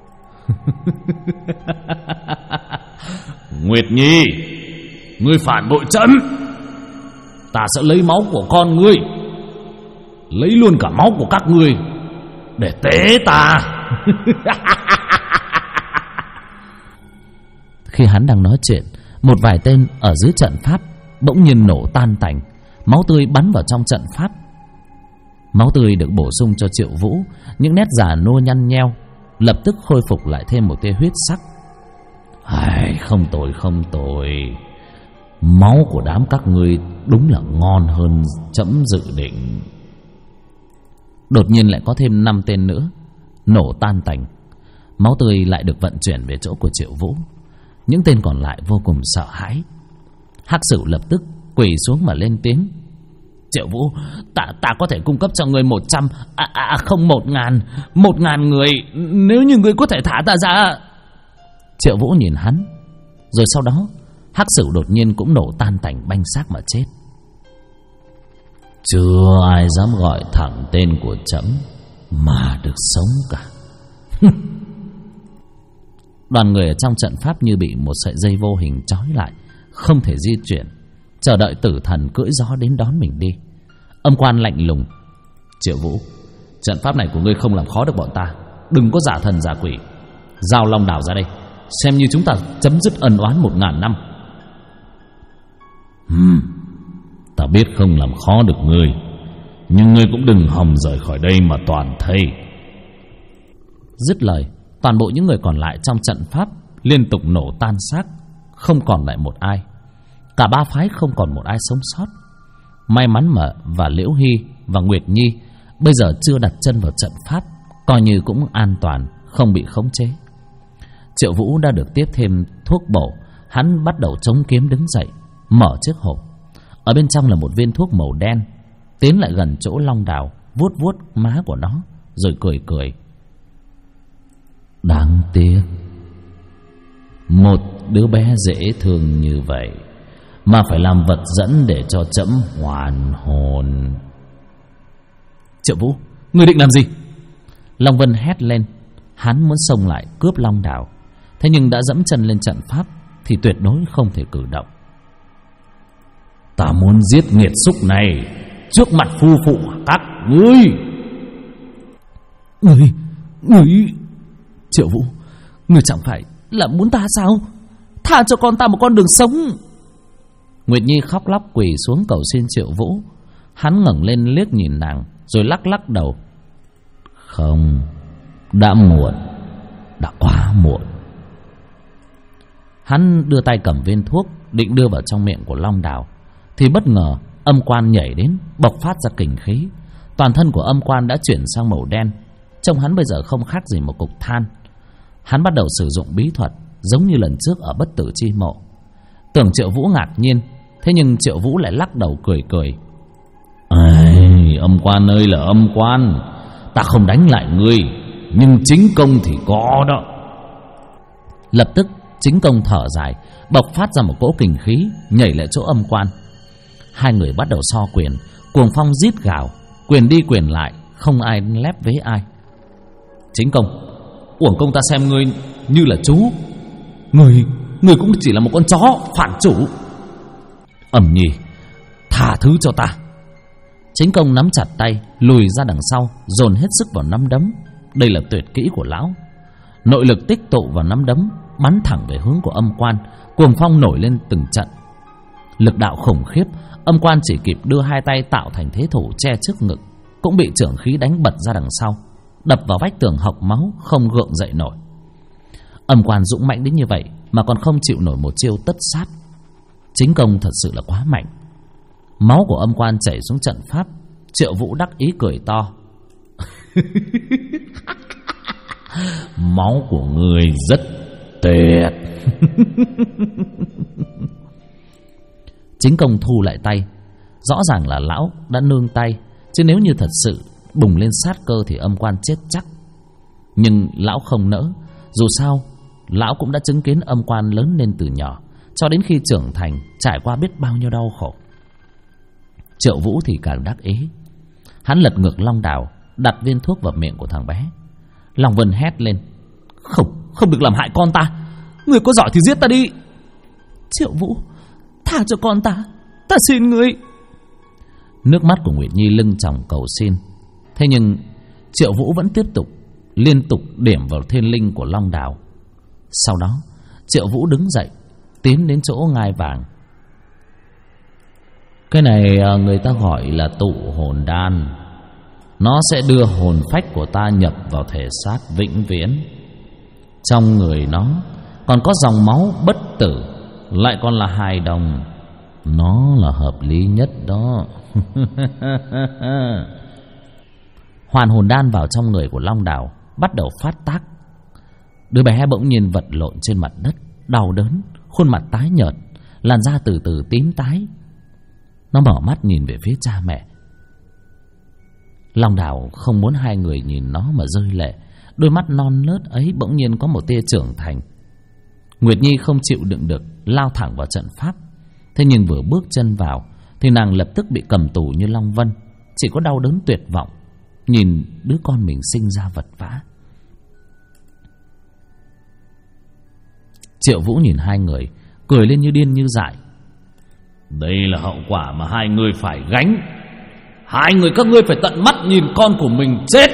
Nguyệt Nhi, ngươi phản bội trẫm, ta sẽ lấy máu của con ngươi, lấy luôn cả máu của các ngươi để tế ta. Khi hắn đang nói chuyện, một vài tên ở dưới trận pháp bỗng nhiên nổ tan tành, máu tươi bắn vào trong trận pháp. Máu tươi được bổ sung cho Triệu Vũ, những nét già nua nhăn nheo lập tức khôi phục lại thêm một tia huyết sắc. Không tồi, máu của đám các ngươi đúng là ngon hơn trẫm dự định. Đột nhiên lại có thêm 5 tên nữa nổ tan tành, máu tươi lại được vận chuyển về chỗ của Triệu Vũ. Những tên còn lại vô cùng sợ hãi. Hắc Sửu lập tức quỳ xuống mà lên tiếng: Triệu Vũ, ta có thể cung cấp cho ngươi 100, không 1.000 người, nếu như ngươi có thể thả ta ra. Triệu Vũ nhìn hắn, rồi sau đó Hắc Sửu đột nhiên cũng nổ tan tành banh xác mà chết. Chưa ai dám gọi thẳng tên của trẫm mà được sống cả. Đoàn người ở trong trận pháp như bị một sợi dây vô hình trói lại, không thể di chuyển, chờ đợi tử thần cưỡi gió đến đón mình đi. Âm Quan lạnh lùng: Triệu Vũ, trận pháp này của ngươi không làm khó được bọn ta, đừng có giả thần giả quỷ. Giao Long Đảo ra đây, xem như chúng ta chấm dứt ân oán 1.000 năm. Ta biết không làm khó được ngươi, nhưng ngươi cũng đừng hòng rời khỏi đây mà toàn thây. Dứt lời, toàn bộ những người còn lại trong trận pháp liên tục nổ tan xác, không còn lại một ai. Cả ba phái không còn một ai sống sót. May mắn và Liễu Hy và Nguyệt Nhi bây giờ chưa đặt chân vào trận pháp, coi như cũng an toàn, không bị khống chế. Triệu Vũ đã được tiếp thêm thuốc bổ. Hắn bắt đầu chống kiếm đứng dậy, mở chiếc hộp. Ở bên trong là một viên thuốc màu đen. Tiến lại gần chỗ Long Đào, vuốt vuốt má của nó, rồi cười cười: Đáng tiếc, một đứa bé dễ thương như vậy mà phải làm vật dẫn để cho trẫm hoàn hồn. Triệu Vũ, ngươi định làm gì? Long Vân hét lên. Hắn muốn xông lại cướp Long Đào, thế nhưng đã dẫm chân lên trận pháp thì tuyệt đối không thể cử động. Ta muốn giết nghiệt xúc này trước mặt phu phụ các ngươi. Ngươi Triệu Vũ, ngươi chẳng phải là muốn ta sao? Tha cho con ta một con đường sống. Nguyệt Nhi khóc lóc quỳ xuống cầu xin Triệu Vũ. Hắn ngẩng lên liếc nhìn nàng, rồi lắc lắc đầu: Không, đã muộn, đã quá muộn. Hắn đưa tay cầm viên thuốc định đưa vào trong miệng của Long Đào, thì bất ngờ Âm Quan nhảy đến, bộc phát ra kình khí. Toàn thân của Âm Quan đã chuyển sang màu đen, trông hắn bây giờ không khác gì một cục than. Hắn bắt đầu sử dụng bí thuật giống như lần trước ở Bất Tử Chi Mộ. Tưởng Triệu Vũ ngạc nhiên, thế nhưng Triệu Vũ lại lắc đầu cười cười: Âm Quan ơi là Âm Quan, ta không đánh lại ngươi, nhưng chính công thì có đó. Lập tức chính công thở dài, bộc phát ra một cỗ kình khí, nhảy lại chỗ Âm Quan. Hai người bắt đầu so quyền, cuồng phong rít gào, quyền đi quyền lại, không ai lép vế ai. Chính công, uổng công ta xem ngươi như là chú. Ngươi cũng chỉ là một con chó phản chủ. Ẩm Nhi, tha thứ cho ta. Chính công nắm chặt tay, lùi ra đằng sau, dồn hết sức vào nắm đấm. Đây là tuyệt kỹ của lão. Nội lực tích tụ vào nắm đấm, bắn thẳng về hướng của Âm Quan. Cuồng phong nổi lên từng trận, lực đạo khủng khiếp. Âm Quan chỉ kịp đưa hai tay tạo thành thế thủ che trước ngực, cũng bị chưởng khí đánh bật ra đằng sau, đập vào vách tường hộc máu, không gượng dậy nổi. Âm Quan dũng mãnh đến như vậy mà còn không chịu nổi một chiêu tất sát. Chính công thật sự là quá mạnh. Máu của Âm Quan chảy xuống trận pháp. Triệu Vũ đắc ý cười to: Máu của ngươi rất tuyệt. Chính công thu lại tay. Rõ ràng là lão đã nương tay, chứ nếu như thật sự bùng lên sát cơ thì Âm Quan chết chắc. Nhưng lão không nỡ. Dù sao lão cũng đã chứng kiến Âm Quan lớn lên từ nhỏ, cho đến khi trưởng thành, trải qua biết bao nhiêu đau khổ. Triệu Vũ thì càng đắc ý. Hắn lật ngược Long Đào, đặt viên thuốc vào miệng của thằng bé. Long Vân hét lên: Không được làm hại con ta. Người có giỏi thì giết ta đi. Triệu Vũ, tha cho con ta xin ngươi. Nước mắt của Nguyệt Nhi lưng tròng cầu xin. Thế nhưng Triệu Vũ vẫn tiếp tục liên tục điểm vào thiên linh của Long Đào. Sau đó Triệu Vũ đứng dậy, tiến đến chỗ ngai vàng. Cái này người ta gọi là tụ hồn đan. Nó sẽ đưa hồn phách của ta nhập vào thể xác vĩnh viễn. Trong người nó còn có dòng máu bất tử, lại còn là hài đồng. Nó là hợp lý nhất đó. Hoàn hồn đan vào trong người của Long Đào, bắt đầu phát tác. Đứa bé bỗng nhiên vật lộn trên mặt đất, đau đớn, khuôn mặt tái nhợt, làn da từ từ tím tái. Nó mở mắt nhìn về phía cha mẹ. Long Đào không muốn hai người nhìn nó mà rơi lệ. Đôi mắt non nớt ấy bỗng nhiên có một tia trưởng thành. Nguyệt Nhi không chịu đựng được, lao thẳng vào trận pháp. Thế nhưng vừa bước chân vào thì nàng lập tức bị cầm tù như Long Vân, chỉ có đau đớn tuyệt vọng nhìn đứa con mình sinh ra vật vã. Triệu Vũ nhìn hai người, cười lên như điên như dại. Đây là hậu quả mà hai người phải gánh. Hai người các ngươi phải tận mắt nhìn con của mình chết.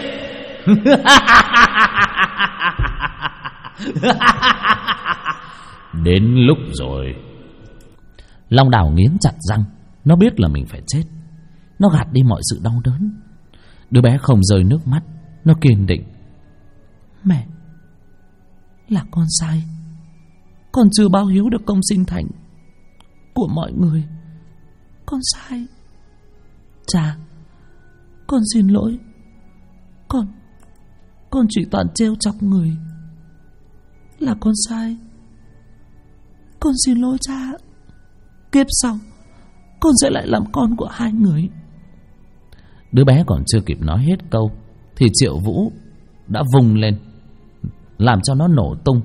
Đến lúc rồi. Long Đào nghiến chặt răng. Nó biết là mình phải chết. Nó gạt đi mọi sự đau đớn. Đứa bé không rơi nước mắt. Nó kiên định. Mẹ, là con sai. Con chưa báo hiếu được công sinh thành của mọi người. Con sai. Cha, con xin lỗi. Con chỉ toàn trêu chọc người. Là con sai. Con xin lỗi cha. Kiếp sau con sẽ lại làm con của hai người. Đứa bé còn chưa kịp nói hết câu thì Triệu Vũ đã vung lên, làm cho nó nổ tung.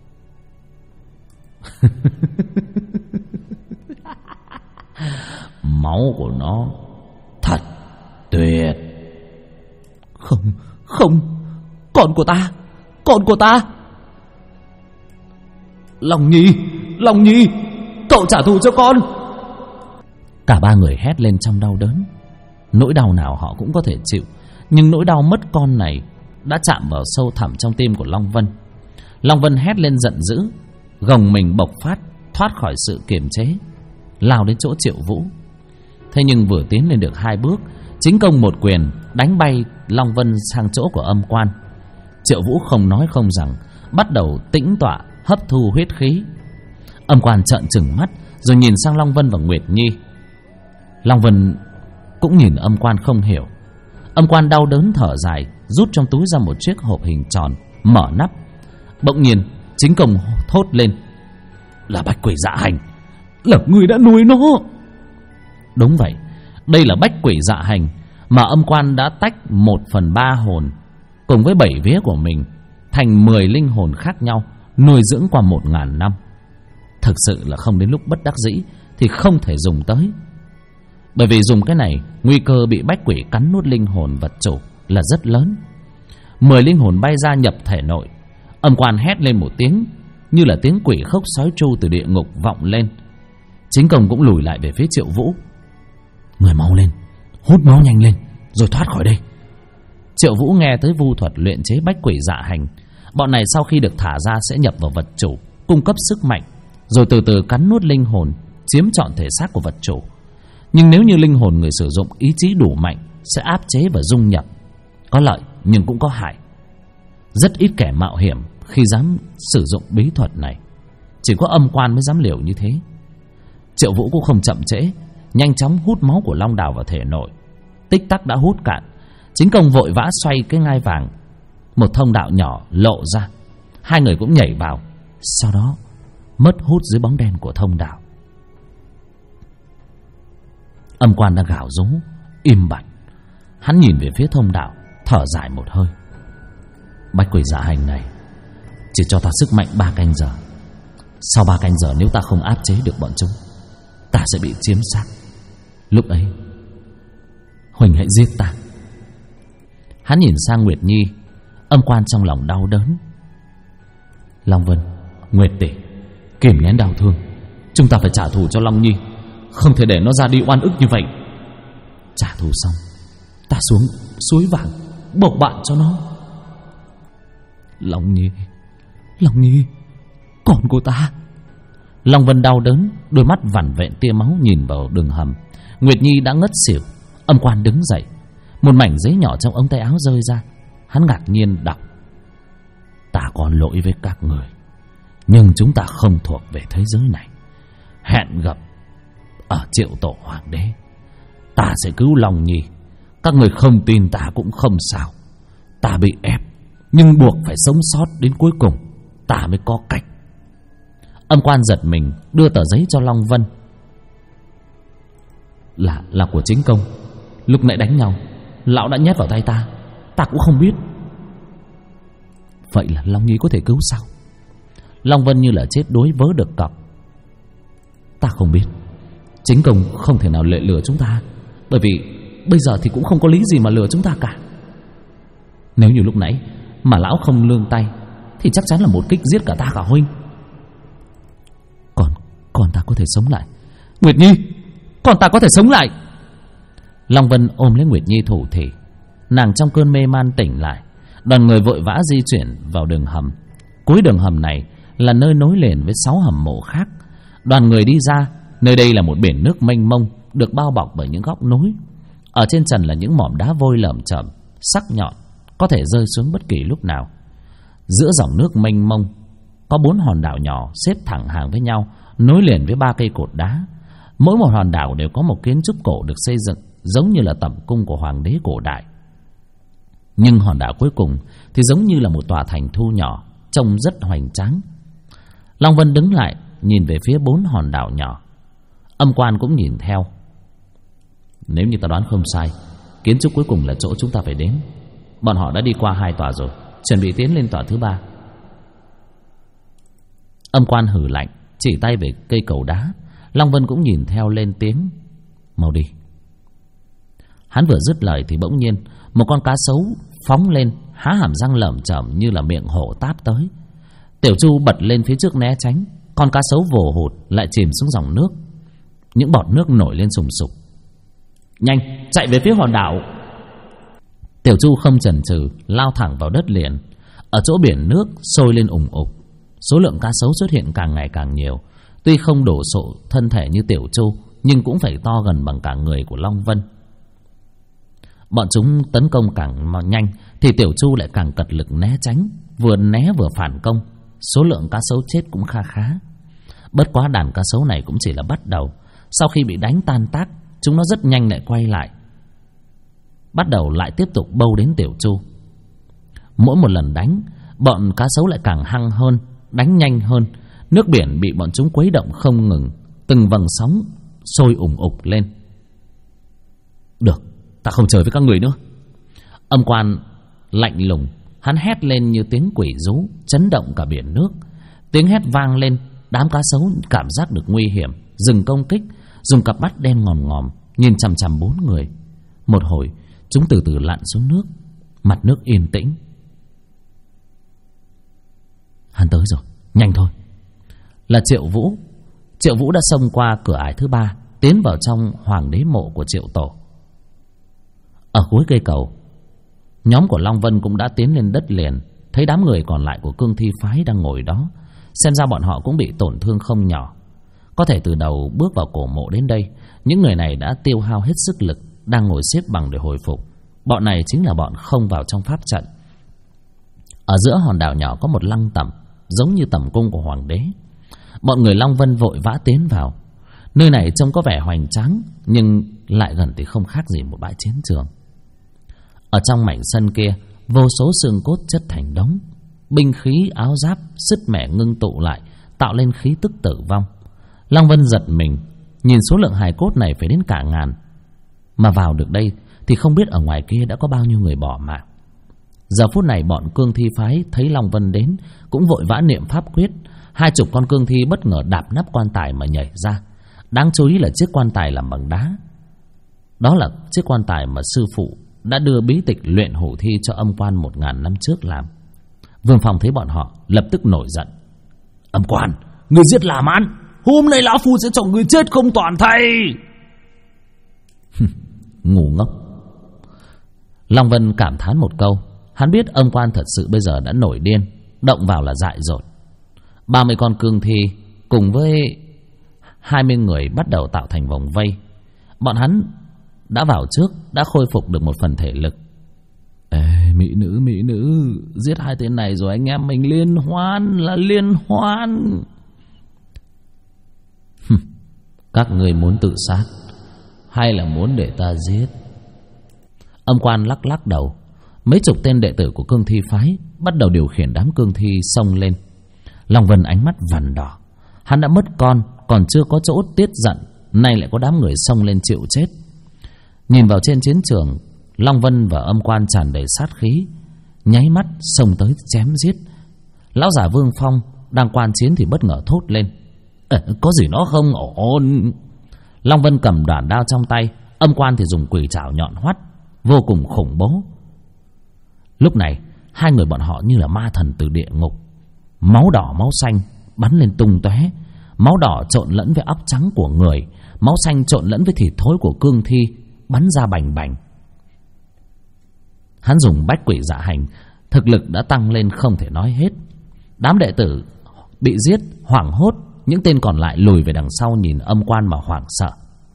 Máu của nó thật tuyệt. Không, con của ta. Long Nhi, cậu trả thù cho con. Cả ba người hét lên trong đau đớn. Nỗi đau nào họ cũng có thể chịu, nhưng nỗi đau mất con này đã chạm vào sâu thẳm trong tim của Long Vân. Long Vân hét lên giận dữ, gồng mình bộc phát, thoát khỏi sự kiềm chế, lao đến chỗ Triệu Vũ. Thế nhưng vừa tiến lên được 2 bước, chính công một quyền đánh bay Long Vân sang chỗ của Âm Quan. Triệu Vũ không nói không rằng, bắt đầu tĩnh tọa hấp thu huyết khí. Âm Quan trợn trừng mắt rồi nhìn sang Long Vân và Nguyệt Nhi. Long Vân cũng nhìn Âm Quan không hiểu. Âm Quan đau đớn thở dài, rút trong túi ra một chiếc hộp hình tròn, mở nắp. Bỗng nhiên chính công thốt lên: là bách quỷ dạ hành. Là người đã nuôi nó. Đúng vậy, đây là bách quỷ dạ hành mà Âm Quan đã tách 1/3 hồn cùng với 7 vía của mình thành 10 linh hồn khác nhau, nuôi dưỡng qua 1000 năm. Thực sự là không đến lúc bất đắc dĩ thì không thể dùng tới. Bởi vì dùng cái này, nguy cơ bị bách quỷ cắn nuốt linh hồn vật chủ là rất lớn. 10 linh hồn bay ra nhập thể nội. Âm Quan hét lên một tiếng, như là tiếng quỷ khóc sói tru từ địa ngục vọng lên. Chính công cũng lùi lại về phía Triệu Vũ. Người mau lên, hút máu nhanh lên, rồi thoát khỏi đây. Triệu Vũ nghe tới vu thuật luyện chế bách quỷ dạ hành. Bọn này sau khi được thả ra sẽ nhập vào vật chủ, cung cấp sức mạnh, rồi từ từ cắn nuốt linh hồn, chiếm trọn thể xác của vật chủ. Nhưng nếu như linh hồn người sử dụng ý chí đủ mạnh, sẽ áp chế và dung nhập. Có lợi nhưng cũng có hại. Rất ít kẻ mạo hiểm khi dám sử dụng bí thuật này. Chỉ có Âm Quan mới dám liều như thế. Triệu Vũ cũng không chậm trễ, nhanh chóng hút máu của Long Đào vào thể nội. Tích tắc đã hút cạn. Chính công vội vã xoay cái ngai vàng. Một thông đạo nhỏ lộ ra. Hai người cũng nhảy vào. Sau đó mất hút dưới bóng đen của thông đạo. Âm Quan đã gào rú, im bặt. Hắn nhìn về phía thông đạo, thở dài một hơi. Bách quỷ dạ hành này chỉ cho ta sức mạnh 3 canh giờ. Sau 3 canh giờ nếu ta không áp chế được bọn chúng, ta sẽ bị chiếm xác. Lúc ấy Huỳnh hãy giết ta. Hắn nhìn sang Nguyệt Nhi. Âm Quan trong lòng đau đớn. Long Vân, Nguyệt tỷ, kìm nén đau thương. Chúng ta phải trả thù cho Long Nhi, không thể để nó ra đi oan ức như vậy. Trả thù xong, ta xuống suối vàng bộc bạn cho nó. Long Nhi, con của ta. Long Vân đau đớn, đôi mắt vằn vện tia máu nhìn vào đường hầm. Nguyệt Nhi đã ngất xỉu. Âm Quan đứng dậy, một mảnh giấy nhỏ trong ống tay áo rơi ra. Hắn ngạc nhiên đọc: ta có lỗi với các người, nhưng chúng ta không thuộc về thế giới này. Hẹn gặp ở Triệu Tổ Hoàng đế. Ta sẽ cứu Long Nhi. Các người không tin ta cũng không sao. Ta bị ép, nhưng buộc phải sống sót đến cuối cùng, ta mới có cách. Âm Quan giật mình, đưa tờ giấy cho Long Vân. Là của chính công. Lúc nãy đánh nhau, lão đã nhét vào tay ta. Ta cũng không biết. Vậy là Long Nhi có thể cứu sao? Long Vân như là chết đuối vớ được cọc. Ta không biết. Chính công không thể nào lừa chúng ta, bởi vì bây giờ thì cũng không có lý gì mà lừa chúng ta cả. Nếu như lúc nãy mà lão không lương tay thì chắc chắn là một kích giết cả ta cả huynh. Còn ta có thể sống lại. Nguyệt Nhi, còn ta có thể sống lại. Long Vân ôm lấy Nguyệt Nhi thủ thỉ. Nàng trong cơn mê man tỉnh lại. Đoàn người vội vã di chuyển vào đường hầm. Cuối đường hầm này là nơi nối liền với 6 hầm mộ khác. Đoàn người đi ra, nơi đây là một biển nước mênh mông, được bao bọc bởi những góc nối. Ở trên trần là những mỏm đá vôi lởm chởm, sắc nhọn, có thể rơi xuống bất kỳ lúc nào. Giữa dòng nước mênh mông có 4 hòn đảo nhỏ xếp thẳng hàng với nhau, nối liền với 3 cây cột đá. Mỗi một hòn đảo đều có một kiến trúc cổ được xây dựng giống như là tẩm cung của hoàng đế cổ đại. Nhưng hòn đảo cuối cùng thì giống như là một tòa thành thu nhỏ, trông rất hoành tráng. Long Vân đứng lại nhìn về phía 4 hòn đảo nhỏ. Âm Quan cũng nhìn theo. Nếu như ta đoán không sai, kiến trúc cuối cùng là chỗ chúng ta phải đến. Bọn họ đã đi qua 2 tòa rồi, chuẩn bị tiến lên tòa thứ 3. Âm Quan hừ lạnh, chỉ tay về cây cầu đá. Long Vân cũng nhìn theo lên tiếng: mau đi. Hắn vừa dứt lời thì bỗng nhiên một con cá sấu phóng lên, há hàm răng lởm chởm như là miệng hổ táp tới. Tiểu Chu bật lên phía trước né tránh. Con cá sấu vồ hụt lại chìm xuống dòng nước. Những bọt nước nổi lên sùng sục. Nhanh, chạy về phía hòn đảo. Tiểu Chu không chần chừ lao thẳng vào đất liền. Ở chỗ biển nước sôi lên ủng ục. Số lượng cá sấu xuất hiện càng ngày càng nhiều. Tuy không đổ sộ thân thể như Tiểu Chu, nhưng cũng phải to gần bằng cả người của Long Vân. Bọn chúng tấn công càng nhanh thì Tiểu Chu lại càng cật lực né tránh. Vừa né vừa phản công. Số lượng cá sấu chết cũng kha khá. Bất quá đàn cá sấu này cũng chỉ là bắt đầu. Sau khi bị đánh tan tác, chúng nó rất nhanh lại quay lại, bắt đầu lại tiếp tục bâu đến Tiểu Chu. Mỗi một lần đánh, bọn cá sấu lại càng hăng hơn, đánh nhanh hơn. Nước biển bị bọn chúng quấy động không ngừng, từng vầng sóng sôi ủng ục lên. Được, ta không chơi với các người nữa. Âm Quan lạnh lùng, hắn hét lên như tiếng quỷ rú, chấn động cả biển nước. Tiếng hét vang lên, đám cá sấu cảm giác được nguy hiểm, dừng công kích, dùng cặp mắt đen ngòm ngòm nhìn chằm chằm 4 người. Một hồi, chúng từ từ lặn xuống nước. Mặt nước yên tĩnh. Hắn tới rồi, nhanh thôi. Là Triệu Vũ. Triệu Vũ đã xông qua cửa ải thứ 3, tiến vào trong hoàng đế mộ của Triệu Tổ. Ở cuối cây cầu, nhóm của Long Vân cũng đã tiến lên đất liền. Thấy đám người còn lại của Cương Thi phái đang ngồi đó, xem ra bọn họ cũng bị tổn thương không nhỏ. Có thể từ đầu bước vào cổ mộ đến đây, những người này đã tiêu hao hết sức lực, đang ngồi xếp bằng để hồi phục. Bọn này chính là bọn không vào trong pháp trận. Ở giữa hòn đảo nhỏ có một lăng tẩm, giống như tẩm cung của hoàng đế. Bọn người Long Vân vội vã tiến vào. Nơi này trông có vẻ hoành tráng, nhưng lại gần thì không khác gì một bãi chiến trường. Ở trong mảnh sân kia, vô số xương cốt chất thành đống. Binh khí, áo giáp, sứt mẻ ngưng tụ lại, tạo lên khí tức tử vong. Long Vân giật mình, nhìn số lượng hài cốt này phải đến cả ngàn. Mà vào được đây thì không biết ở ngoài kia đã có bao nhiêu người bỏ mạng. Giờ phút này bọn Cương Thi phái thấy Long Vân đến, cũng vội vã niệm pháp quyết. 20 con cương thi bất ngờ đạp nắp quan tài mà nhảy ra. Đáng chú ý là chiếc quan tài làm bằng đá. Đó là chiếc quan tài mà sư phụ đã đưa bí tịch luyện hổ thi cho Âm Quan 1000 năm trước làm. Vương Phong thấy bọn họ lập tức nổi giận. Âm Quan, người giết làm ăn, hôm nay lão phu sẽ cho người chết không toàn thây. Ngu ngốc. Long Vân cảm thán một câu. Hắn biết âm quan thật sự bây giờ đã nổi điên, động vào là dại dột. 30 con cương thi cùng với 20 người bắt đầu tạo thành vòng vây. Bọn hắn đã vào trước, đã khôi phục được một phần thể lực. Ê, mỹ nữ, giết 2 tên này rồi anh em mình liên hoan là liên hoan. Các người muốn tự sát hay là muốn để ta giết? Âm quan lắc lắc đầu. Mấy chục tên đệ tử của cương thi phái bắt đầu điều khiển đám cương thi xông lên. Long Vân ánh mắt vằn đỏ. Hắn đã mất con, còn chưa có chỗ tiết giận, nay lại có đám người xông lên chịu chết. Nhìn vào trên chiến trường, Long Vân và âm quan tràn đầy sát khí, nháy mắt xông tới chém giết. Lão giả Vương Phong đang quan chiến thì bất ngờ thốt lên: có gì nó không ổn. Long Vân cầm đoạn đao trong tay, âm quan thì dùng quỷ trảo nhọn hoắt, vô cùng khủng bố. Lúc này 2 người bọn họ như là ma thần từ địa ngục. Máu đỏ máu xanh bắn lên tung tóe. Máu đỏ trộn lẫn với óc trắng của người, máu xanh trộn lẫn với thịt thối của cương thi bắn ra bành bành. Hắn dùng bách quỷ dạ hành, thực lực đã tăng lên không thể nói hết. Đám đệ tử bị giết hoảng hốt, những tên còn lại lùi về đằng sau nhìn âm quan mà hoảng sợ.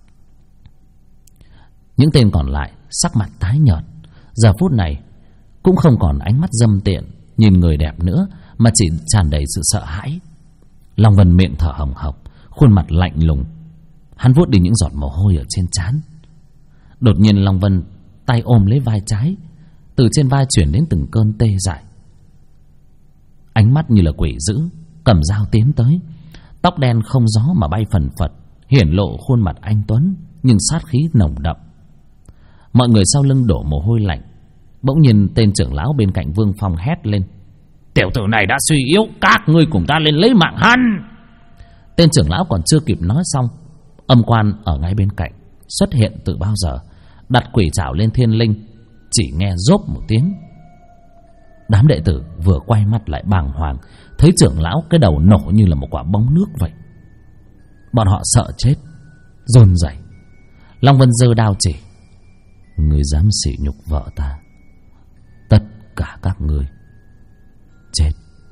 Những tên còn lại sắc mặt tái nhợt, giờ phút này cũng không còn ánh mắt dâm tiện nhìn người đẹp nữa, mà chỉ tràn đầy sự sợ hãi. Long Vân miệng thở hồng hộc, khuôn mặt lạnh lùng. Hắn vuốt đi những giọt mồ hôi ở trên trán. Đột nhiên Long Vân tay ôm lấy vai trái, từ trên vai chuyển đến từng cơn tê dại. Ánh mắt như là quỷ dữ, cầm dao tiến tới. Tóc đen không gió mà bay phần phật, hiển lộ khuôn mặt anh tuấn nhưng sát khí nồng đậm. Mọi người sau lưng đổ mồ hôi lạnh. Bỗng nhiên tên trưởng lão bên cạnh Vương Phong hét lên: tiểu tử này đã suy yếu, các ngươi cùng ta lên lấy mạng hắn. Tên trưởng lão còn chưa kịp nói xong, âm quan ở ngay bên cạnh xuất hiện từ bao giờ, đặt quỷ trảo lên thiên linh. Chỉ nghe rốp một tiếng, đám đệ tử vừa quay mắt lại bàng hoàng, thấy trưởng lão cái đầu nổ như là một quả bóng nước vậy. Bọn họ sợ chết, run rẩy. Long Vân giơ đao chỉ: ngươi dám sỉ nhục vợ ta, tất cả các ngươi chết.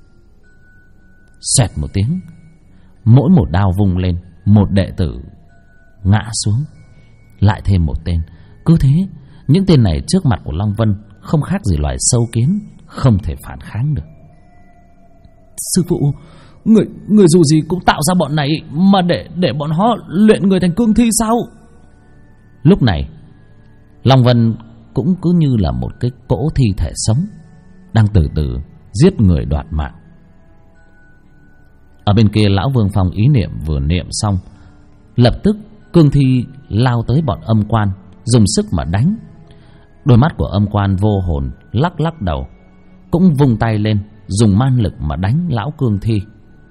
Xẹt một tiếng, mỗi một đao vung lên, một đệ tử ngã xuống, lại thêm một tên. Cứ thế, những tên này trước mặt của Long Vân không khác gì loài sâu kiến, không thể phản kháng được. Sư phụ, người dù gì cũng tạo ra bọn này mà để bọn họ luyện người thành cương thi sao? Lúc này Long Vân cũng cứ như là một cái cỗ thi thể sống, đang từ từ giết người đoạt mạng. Ở bên kia lão Vương Phong ý niệm vừa niệm xong, lập tức cương thi lao tới bọn âm quan, dùng sức mà đánh. Đôi mắt của âm quan vô hồn lắc lắc đầu, cũng vung tay lên dùng man lực mà đánh lão cương thi.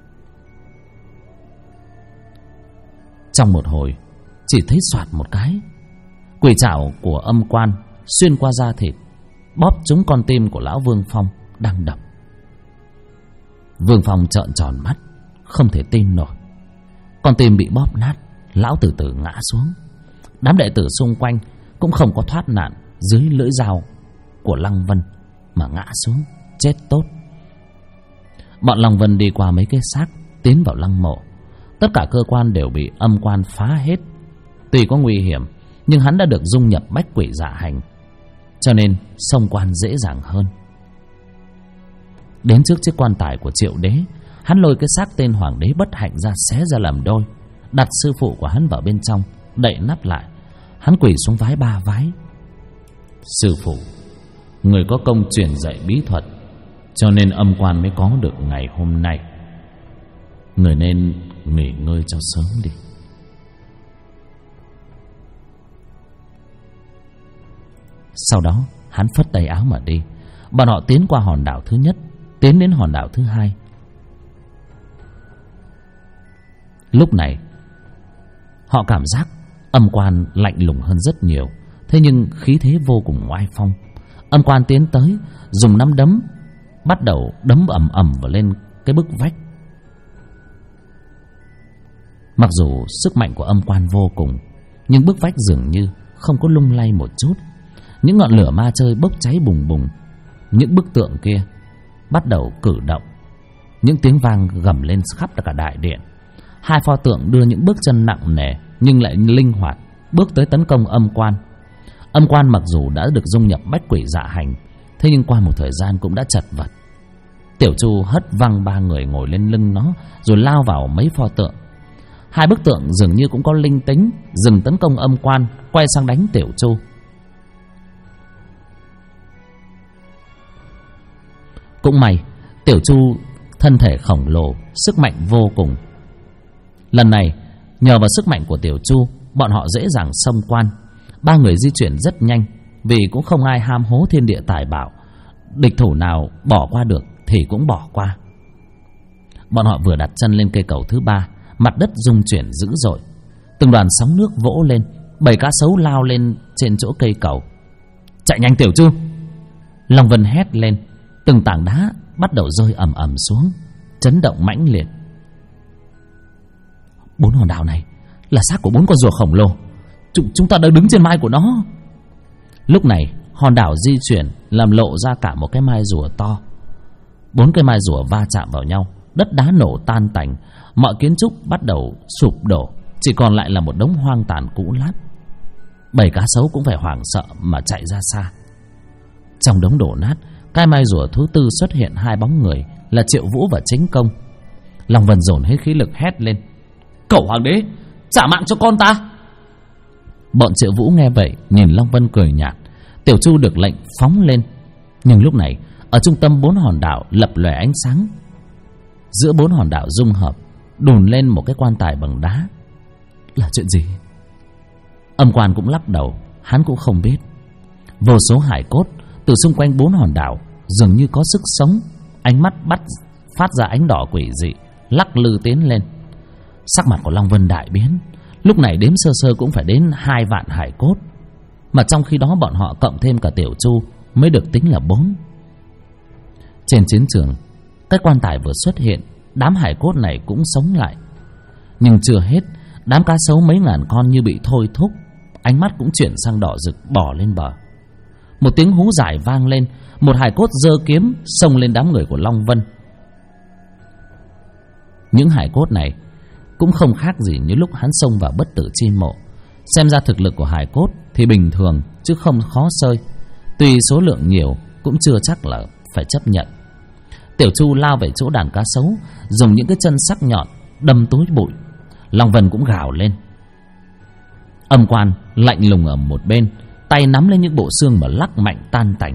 Trong một hồi, chỉ thấy xoạt một cái, quỷ trảo của âm quan xuyên qua da thịt, bóp trúng con tim của lão Vương Phong đang đập. Vương Phong trợn tròn mắt, không thể tin nổi. Con tim bị bóp nát, lão từ từ ngã xuống. Đám đệ tử xung quanh cũng không có thoát nạn dưới lưỡi dao của Lăng Vân mà ngã xuống chết tốt. Bọn Lăng Vân đi qua mấy cái xác, tiến vào lăng mộ. Tất cả cơ quan đều bị âm quan phá hết. Tuy có nguy hiểm, nhưng hắn đã được dung nhập bách quỷ dạ hành, cho nên xông quan dễ dàng hơn. Đến trước chiếc quan tài của Triệu Đế, hắn lôi cái xác tên hoàng đế bất hạnh ra, xé ra làm đôi, đặt sư phụ của hắn vào bên trong, đậy nắp lại. Hắn quỳ xuống vái 3 vái. Sư phụ, người có công truyền dạy bí thuật, cho nên âm quan mới có được ngày hôm nay. Người nên nghỉ ngơi cho sớm đi. Sau đó hắn phất tay áo mà đi. Bọn họ tiến qua hòn đảo thứ nhất, tiến đến hòn đảo thứ hai. Lúc này họ cảm giác âm quan lạnh lùng hơn rất nhiều, thế nhưng khí thế vô cùng oai phong. Âm quan tiến tới, dùng nắm đấm bắt đầu đấm ầm ầm vào lên cái bức vách. Mặc dù sức mạnh của âm quan vô cùng, nhưng bức vách dường như không có lung lay một chút. Những ngọn lửa ma chơi bốc cháy bùng bùng, những bức tượng kia bắt đầu cử động. Những tiếng vang gầm lên khắp cả đại điện. Hai pho tượng đưa những bước chân nặng nề nhưng lại linh hoạt bước tới tấn công Âm Quan. Âm Quan mặc dù đã được dung nhập bách quỷ dạ hành, thế nhưng qua một thời gian cũng đã chật vật. Tiểu Chu hất văng ba người ngồi lên lưng nó rồi lao vào mấy pho tượng. Hai bức tượng dường như cũng có linh tính, dừng tấn công Âm Quan, quay sang đánh Tiểu Chu. Cũng may Tiểu Chu thân thể khổng lồ, sức mạnh vô cùng. Lần này nhờ vào sức mạnh của Tiểu Chu, bọn họ dễ dàng xông quan. Ba người di chuyển rất nhanh, vì cũng không ai ham hố thiên địa tài bảo. Địch thủ nào bỏ qua được thì cũng bỏ qua. Bọn họ vừa đặt chân lên cây cầu thứ ba, mặt đất rung chuyển dữ dội. Từng đoàn sóng nước vỗ lên, bầy cá sấu lao lên trên chỗ cây cầu. Chạy nhanh Tiểu Chu! Long Vân hét lên. Từng tảng đá bắt đầu rơi ầm ầm xuống, chấn động mãnh liệt. 4 hòn đảo này là xác của 4 con rùa khổng lồ. Chúng ta đang đứng trên mai của nó. Lúc này hòn đảo di chuyển làm lộ ra cả một cái mai rùa to. 4 cái mai rùa va chạm vào nhau, đất đá nổ tan tành, mọi kiến trúc bắt đầu sụp đổ, chỉ còn lại là một đống hoang tàn cũ lát. Bầy cá sấu cũng phải hoảng sợ mà chạy ra xa. Trong đống đổ nát, cái mai rùa thứ tư xuất hiện 2 bóng người là Triệu Vũ và Chính Công. Long Vân dồn hết khí lực hét lên: Cẩu hoàng đế, trả mạng cho con ta! Bọn Triệu Vũ nghe vậy nhìn Long Vân cười nhạt. Tiểu Chu được lệnh phóng lên. Nhưng lúc này ở trung tâm 4 hòn đảo lập lòe ánh sáng. Giữa 4 hòn đảo dung hợp đùn lên một cái quan tài bằng đá. Là chuyện gì? Âm Quan cũng lắc đầu, hắn cũng không biết. Vô số hải cốt từ xung quanh 4 hòn đảo dường như có sức sống, ánh mắt phát ra ánh đỏ quỷ dị, lắc lư tiến lên. Sắc mặt của Long Vân đại biến. Lúc này đếm sơ sơ cũng phải đến 2 vạn hải cốt, mà trong khi đó bọn họ cộng thêm cả Tiểu Chu mới được tính là 4. Trên chiến trường, cái quan tài vừa xuất hiện, đám hải cốt này cũng sống lại. Nhưng chưa hết, đám cá sấu mấy ngàn con như bị thôi thúc, ánh mắt cũng chuyển sang đỏ rực bỏ lên bờ. Một tiếng hú dài vang lên, một hải cốt giơ kiếm xông lên đám người của Long Vân. Những hải cốt này cũng không khác gì như lúc hắn xông vào bất tử chi mộ. Xem ra thực lực của hải cốt thì bình thường chứ không khó xơi. Tuy số lượng nhiều cũng chưa chắc là phải chấp nhận. Tiểu Chu lao về chỗ đàn cá sấu, dùng những cái chân sắc nhọn đâm túi bụi. Long Vân cũng gào lên. Âm Quan lạnh lùng ở một bên, tay nắm lên những bộ xương mà lắc mạnh tan tành.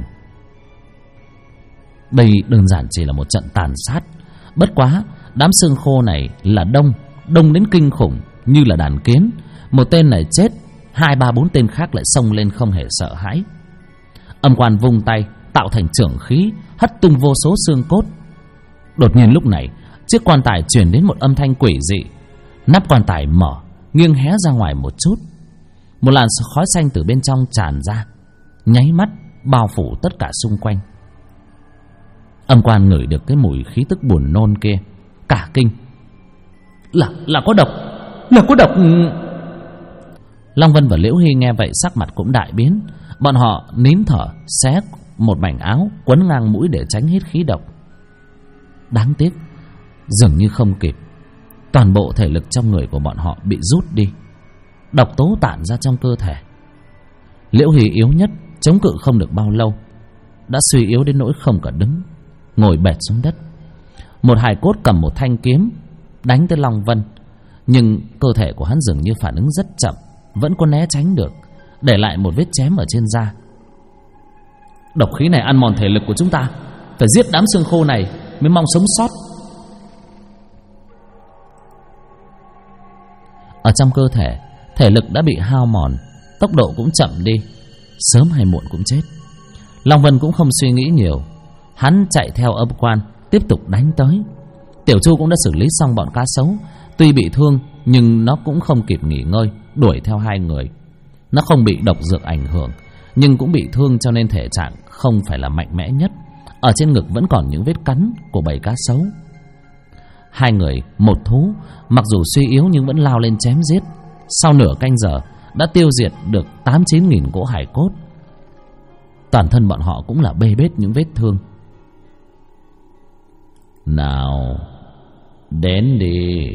Đây đơn giản chỉ là một trận tàn sát. Bất quá đám xương khô này là đông đến kinh khủng, như là đàn kiến. Một tên này chết, 2, 3, 4 tên khác lại xông lên không hề sợ hãi. Âm Quan vung tay tạo thành chưởng khí, hất tung vô số xương cốt. Đột nhiên lúc này, chiếc quan tài truyền đến một âm thanh quỷ dị. Nắp quan tài mở, nghiêng hé ra ngoài một chút. Một làn khói xanh từ bên trong tràn ra, nháy mắt bao phủ tất cả xung quanh. Âm Quan ngửi được cái mùi khí tức buồn nôn kia, cả kinh. Là có độc, là có độc. Long Vân và Liễu Hy nghe vậy sắc mặt cũng đại biến. Bọn họ nín thở, xé một mảnh áo quấn ngang mũi để tránh hít khí độc. Đáng tiếc, dường như không kịp. Toàn bộ thể lực trong người của bọn họ bị rút đi, độc tố tản ra trong cơ thể. Liễu Hy yếu nhất, chống cự không được bao lâu, đã suy yếu đến nỗi không cả đứng, ngồi bệt xuống đất. Một hài cốt cầm một thanh kiếm đánh tới Long Vân, nhưng cơ thể của hắn dường như phản ứng rất chậm, vẫn có né tránh được, để lại một vết chém ở trên da. Độc khí này ăn mòn thể lực của chúng ta, phải giết đám xương khô này mới mong sống sót. Ở trong cơ thể, thể lực đã bị hao mòn, tốc độ cũng chậm đi, sớm hay muộn cũng chết. Long Vân cũng không suy nghĩ nhiều, hắn chạy theo Âm Quan tiếp tục đánh tới. Tiểu Chu cũng đã xử lý xong bọn cá sấu, tuy bị thương nhưng nó cũng không kịp nghỉ ngơi, đuổi theo 2 người. Nó không bị độc dược ảnh hưởng, nhưng cũng bị thương cho nên thể trạng không phải là mạnh mẽ nhất. Ở trên ngực vẫn còn những vết cắn của bầy cá sấu. 2 người một thú, mặc dù suy yếu nhưng vẫn lao lên chém giết. Sau nửa canh giờ đã tiêu diệt được 8-9 nghìn cỗ hải cốt. Toàn thân bọn họ cũng là bê bết những vết thương. Nào, đến đi.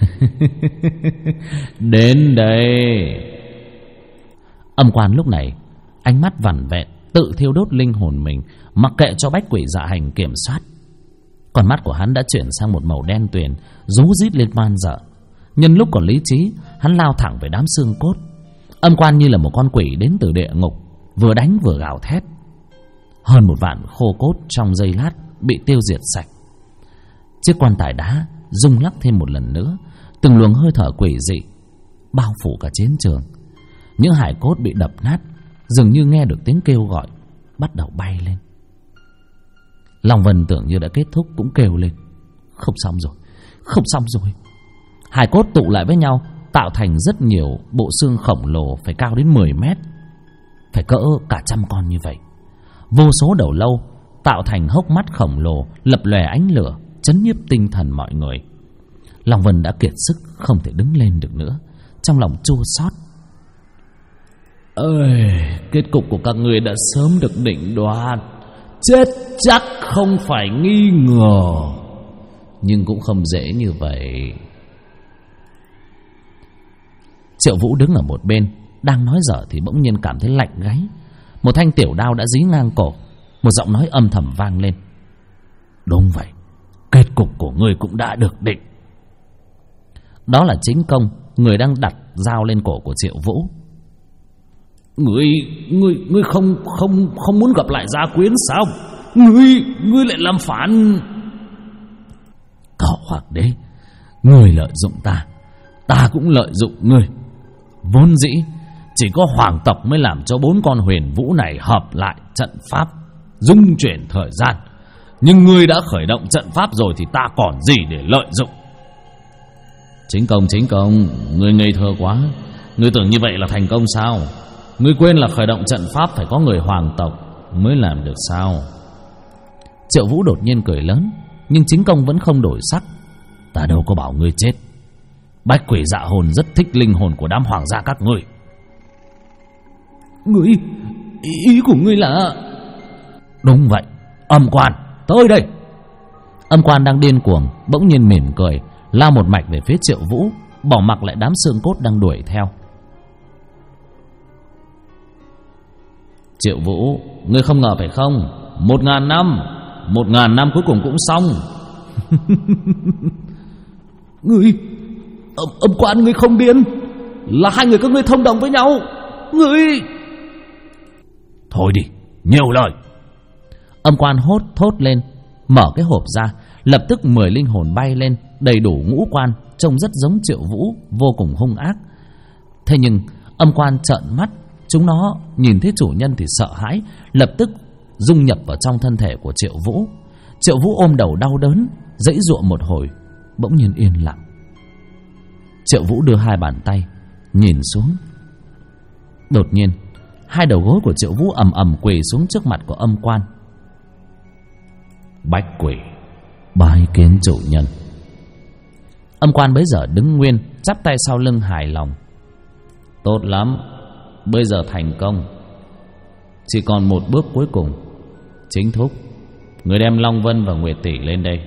Đến đây. Âm Quan lúc này ánh mắt vằn vẹn, tự thiêu đốt linh hồn mình, mặc kệ cho bách quỷ Dạ Hành kiểm soát. Con mắt của hắn đã chuyển sang một màu đen tuyền, rú rít lên man dợ. Nhân lúc còn lý trí, hắn lao thẳng về đám xương cốt. Âm Quan như là một con quỷ đến từ địa ngục, vừa đánh vừa gào thét. Hơn 1 vạn khô cốt trong giây lát bị tiêu diệt sạch. Chiếc quan tài đá rung lắc thêm một lần nữa, từng luồng hơi thở quỷ dị bao phủ cả chiến trường. Những hài cốt bị đập nát dường như nghe được tiếng kêu gọi, bắt đầu bay lên. Long Vân tưởng như đã kết thúc cũng kêu lên: không xong rồi, không xong rồi. Hài cốt tụ lại với nhau, tạo thành rất nhiều bộ xương khổng lồ phải cao đến 10 mét, phải cỡ cả 100 con như vậy. Vô số đầu lâu tạo thành hốc mắt khổng lồ lập lòe ánh lửa, chấn nhiếp tinh thần mọi người. Long Vân đã kiệt sức không thể đứng lên được nữa, trong lòng chua xót. Ơi, kết cục của các người đã sớm được định đoạt, chết chắc không phải nghi ngờ, nhưng cũng không dễ như vậy. Triệu Vũ đứng ở một bên đang nói dở thì bỗng nhiên cảm thấy lạnh gáy. Một thanh tiểu đao đã dí ngang cổ, một giọng nói âm thầm vang lên: đúng vậy, kết cục của ngươi cũng đã được định. Đó là Chính Công, người đang đặt dao lên cổ của Triệu Vũ. Ngươi không muốn gặp lại Gia Quyến sao? Ngươi lại làm phản. Cậu Hoàng đế, ngươi lợi dụng ta cũng lợi dụng ngươi. Vốn dĩ chỉ có hoàng tộc mới làm cho 4 con huyền vũ này hợp lại trận pháp, dung chuyển thời gian. Nhưng ngươi đã khởi động trận pháp rồi thì ta còn gì để lợi dụng? Chính công, ngươi ngây thơ quá. Ngươi tưởng như vậy là thành công sao? Ngươi quên là khởi động trận pháp phải có người hoàng tộc mới làm được sao? Triệu Vũ đột nhiên cười lớn, nhưng Chính Công vẫn không đổi sắc. Ta đâu có bảo ngươi chết. Bách quỷ Dạ Hồn rất thích linh hồn của đám hoàng gia các ngươi. Ý của ngươi là... Đúng vậy, Âm Quan, tới đây. Âm Quan đang điên cuồng bỗng nhiên mỉm cười, lao một mạch về phía Triệu Vũ, bỏ mặc lại đám xương cốt đang đuổi theo. Triệu Vũ, ngươi không ngờ phải không? 1000 năm cuối cùng cũng xong. Âm Quan, ngươi không điên. Là hai người các ngươi thông đồng với nhau. Thôi đi, nhiều lời. Âm Quan thốt lên, mở cái hộp ra, lập tức 10 linh hồn bay lên, đầy đủ ngũ quan, trông rất giống Triệu Vũ, vô cùng hung ác. Thế nhưng Âm Quan trợn mắt, chúng nó nhìn thấy chủ nhân thì sợ hãi, lập tức dung nhập vào trong thân thể của Triệu Vũ. Triệu Vũ ôm đầu đau đớn, giãy giụa một hồi, bỗng nhiên yên lặng. Triệu Vũ đưa 2 bàn tay nhìn xuống. Đột nhiên 2 đầu gối của Triệu Vũ ầm ầm quỳ xuống trước mặt của Âm Quan. Bách quỷ bái kiến chủ nhân. Âm Quan bấy giờ đứng nguyên, chắp tay sau lưng hài lòng. Tốt lắm, bây giờ thành công. Chỉ còn một bước cuối cùng. Chính thúc, người đem Long Vân và Nguyệt Tỷ lên đây.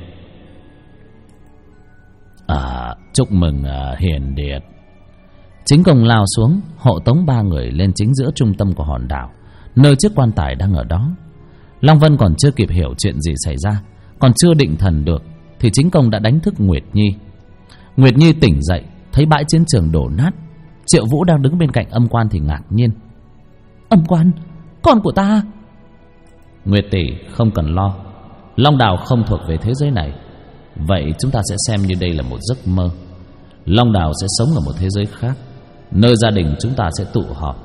Chúc mừng Hiền Điệt. Chính Công lao xuống, hộ tống 3 người lên chính giữa trung tâm của hòn đảo, nơi chiếc quan tài đang ở đó. Long Vân còn chưa kịp hiểu chuyện gì xảy ra, còn chưa định thần được, thì Chính Công đã đánh thức Nguyệt Nhi. Nguyệt Nhi tỉnh dậy, thấy bãi chiến trường đổ nát. Triệu Vũ đang đứng bên cạnh Âm Quan thì ngạc nhiên. Âm Quan, con của ta. Nguyệt tỷ không cần lo, Long Đào không thuộc về thế giới này. Vậy chúng ta sẽ xem như đây là một giấc mơ. Long Đào sẽ sống ở một thế giới khác, nơi gia đình chúng ta sẽ tụ họp.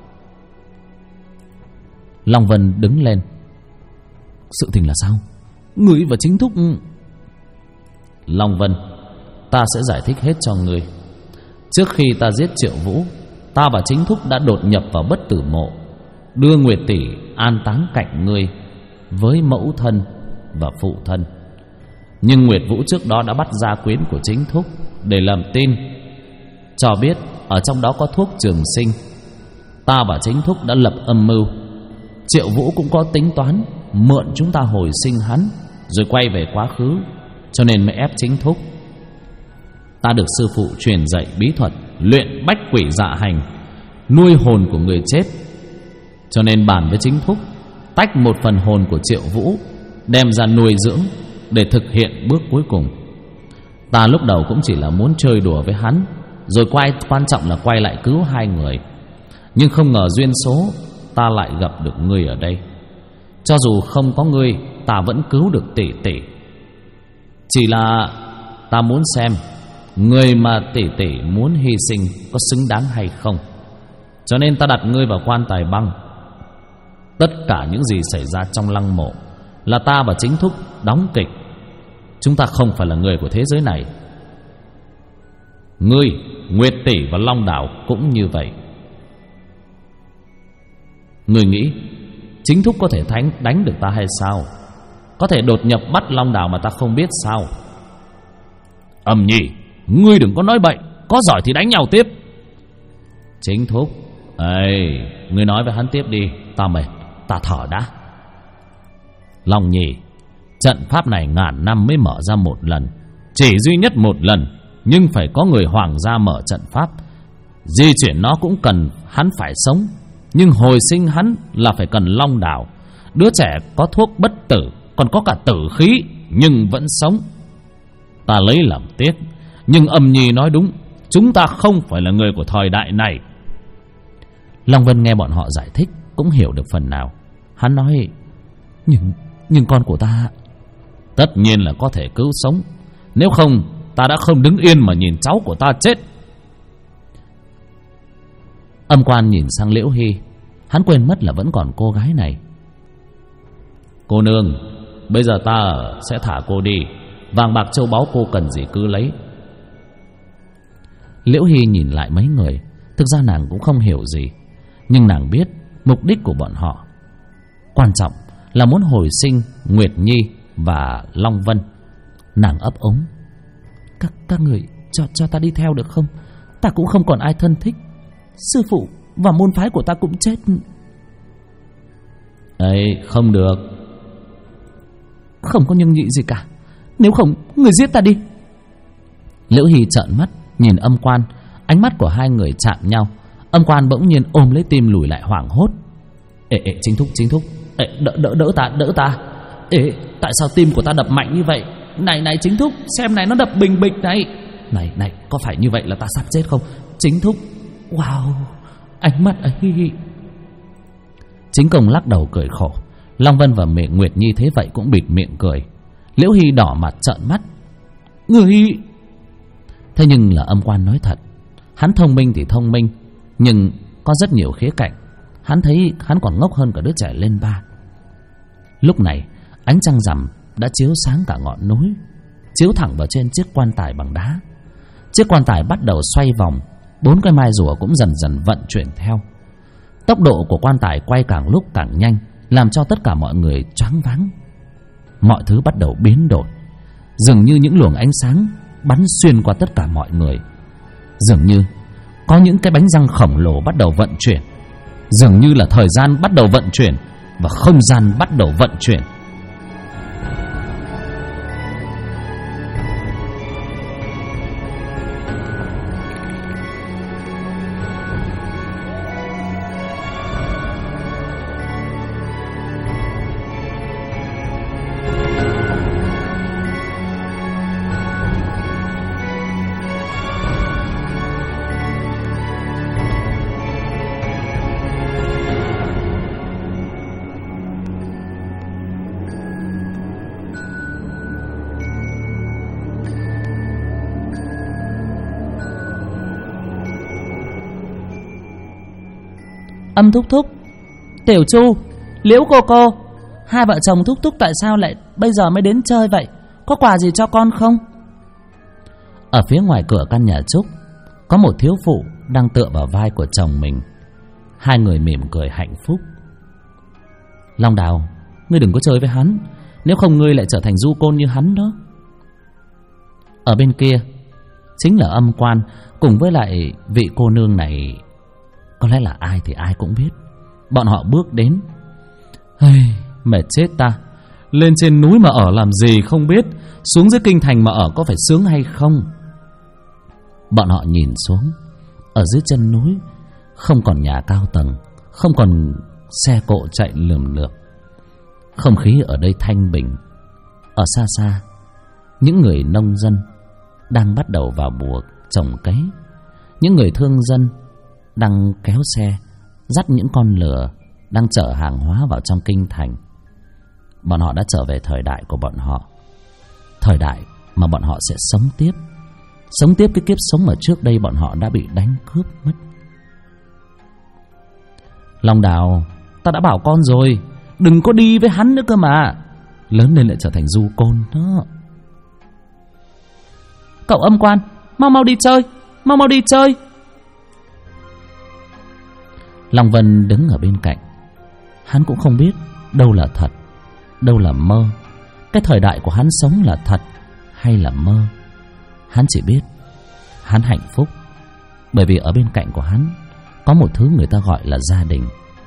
Long Vân đứng lên. Sự tình là sao? Ngươi và Chính thúc... Long Vân, ta sẽ giải thích hết cho ngươi. Trước khi ta giết Triệu Vũ, ta và Chính thúc đã đột nhập vào Bất Tử Mộ, đưa Nguyệt tỷ an táng cạnh ngươi với mẫu thân và phụ thân. Nhưng Nguyệt Vũ trước đó đã bắt gia quyến của Chính thúc để làm tin, cho biết ở trong đó có thuốc trường sinh. Ta và Chính thúc đã lập âm mưu, Triệu Vũ cũng có tính toán mượn chúng ta hồi sinh hắn rồi quay về quá khứ, cho nên mới ép Chính Thúc. Ta được sư phụ truyền dạy bí thuật luyện bách quỷ dạ hành, nuôi hồn của người chết, cho nên bàn với Chính Thúc tách một phần hồn của Triệu Vũ đem ra nuôi dưỡng để thực hiện bước cuối cùng. Ta lúc đầu cũng chỉ là muốn chơi đùa với hắn, rồi quan trọng là quay lại cứu hai người. Nhưng không ngờ duyên số ta lại gặp được ngươi ở đây. Cho dù không có ngươi, ta vẫn cứu được tỷ tỷ. Chỉ là ta muốn xem người mà tỷ tỷ muốn hy sinh có xứng đáng hay không. Cho nên ta đặt ngươi vào quan tài băng. Tất cả những gì xảy ra trong lăng mộ là ta và Chính Thúc đóng kịch. Chúng ta không phải là người của thế giới này. Ngươi, Nguyệt tỷ và Long Đảo cũng như vậy. Ngươi nghĩ Chính Thúc có thể đánh được ta hay sao? Có thể đột nhập bắt Long Đảo mà ta không biết sao? Âm Nhi, ngươi đừng có nói bậy, có giỏi thì đánh nhau tiếp. Chính Thúc, ngươi nói với hắn tiếp đi, ta mệt, ta thở đã. Long Nhi, trận pháp này ngàn năm mới mở ra một lần, chỉ duy nhất một lần, nhưng phải có người hoàng gia mở trận pháp. Di chuyển nó cũng cần hắn phải sống, nhưng hồi sinh hắn là phải cần Long Đảo. Đứa trẻ có thuốc bất tử, còn có cả tử khí, nhưng vẫn sống. Ta lấy làm tiếc, nhưng Âm Nhi nói đúng, chúng ta không phải là người của thời đại này. Long Vân nghe bọn họ giải thích cũng hiểu được phần nào. Hắn nói: Nhưng con của ta tất nhiên là có thể cứu sống, nếu không ta đã không đứng yên mà nhìn cháu của ta chết. Âm Quan nhìn sang Liễu Hy, hắn quên mất là vẫn còn cô gái này. Cô nương, bây giờ ta sẽ thả cô đi, vàng bạc châu báu cô cần gì cứ lấy. Liễu Hy nhìn lại mấy người, thực ra nàng cũng không hiểu gì, nhưng nàng biết mục đích của bọn họ. Quan trọng là muốn hồi sinh Nguyệt Nhi và Long Vân. Nàng ấp úng: Các người cho ta đi theo được không? Ta cũng không còn ai thân thích, sư phụ và môn phái của ta cũng chết. Không được. Không có nhưng nhị gì cả, nếu không người giết ta đi. Liễu Hy trợn mắt nhìn Âm Quan, ánh mắt của hai người chạm nhau. Âm Quan bỗng nhiên ôm lấy tim lùi lại hoảng hốt. Chính Thúc, đỡ ta. Tại sao tim của ta đập mạnh như vậy? Này Chính Thúc, xem này, nó đập bình bịch này. Này, có phải như vậy là ta sắp chết không? Chính Thúc, wow, ánh mắt ấy. Chính Công lắc đầu cười khổ. Long Vân và Mẹ Nguyệt Nhi thấy vậy cũng bịt miệng cười. Liễu Hy đỏ mặt trợn mắt: Người... Thế nhưng là Âm Quan nói thật. Hắn thông minh thì thông minh, nhưng có rất nhiều khía cạnh. Hắn thấy hắn còn ngốc hơn cả đứa trẻ lên 3. Lúc này ánh trăng rằm đã chiếu sáng cả ngọn núi, chiếu thẳng vào trên chiếc quan tài bằng đá. Chiếc quan tài bắt đầu xoay vòng, 4 cái mai rùa cũng dần dần vận chuyển theo. Tốc độ của quan tài quay càng lúc càng nhanh, làm cho tất cả mọi người choáng váng. Mọi thứ bắt đầu biến đổi, dường như những luồng ánh sáng bắn xuyên qua tất cả mọi người. Dường như có những cái bánh răng khổng lồ bắt đầu vận chuyển. Dường như là thời gian bắt đầu vận chuyển và không gian bắt đầu vận chuyển. Âm thúc thúc, Tiểu Chu, Liễu cô, hai vợ chồng thúc thúc tại sao lại bây giờ mới đến chơi vậy? Có quà gì cho con không? Ở phía ngoài cửa căn nhà Trúc, có một thiếu phụ đang tựa vào vai của chồng mình. Hai người mỉm cười hạnh phúc. Long Đào, ngươi đừng có chơi với hắn, nếu không ngươi lại trở thành du côn như hắn đó. Ở bên kia chính là Âm Quan cùng với lại vị cô nương này. Có lẽ là ai thì ai cũng biết. Bọn họ bước đến. Mệt chết ta. Lên trên núi mà ở làm gì không biết, xuống dưới kinh thành mà ở có phải sướng hay không? Bọn họ nhìn xuống. Ở dưới chân núi không còn nhà cao tầng, không còn xe cộ chạy lườm lượp. Không khí ở đây thanh bình. Ở xa xa, những người nông dân đang bắt đầu vào mùa trồng cấy. Những người thương dân đang kéo xe, dắt những con lừa, đang chở hàng hóa vào trong kinh thành. Bọn họ đã trở về thời đại của bọn họ, thời đại mà bọn họ sẽ sống tiếp cái kiếp sống mà trước đây bọn họ đã bị đánh cướp mất. Long Đào, ta đã bảo con rồi, đừng có đi với hắn nữa cơ mà. Lớn lên lại trở thành du côn đó. Cậu Âm Quan, mau đi chơi, mau đi chơi. Long Vân đứng ở bên cạnh. Hắn cũng không biết đâu là thật, đâu là mơ. Cái thời đại của hắn sống là thật hay là mơ. Hắn chỉ biết hắn hạnh phúc, bởi vì ở bên cạnh của hắn có một thứ người ta gọi là gia đình.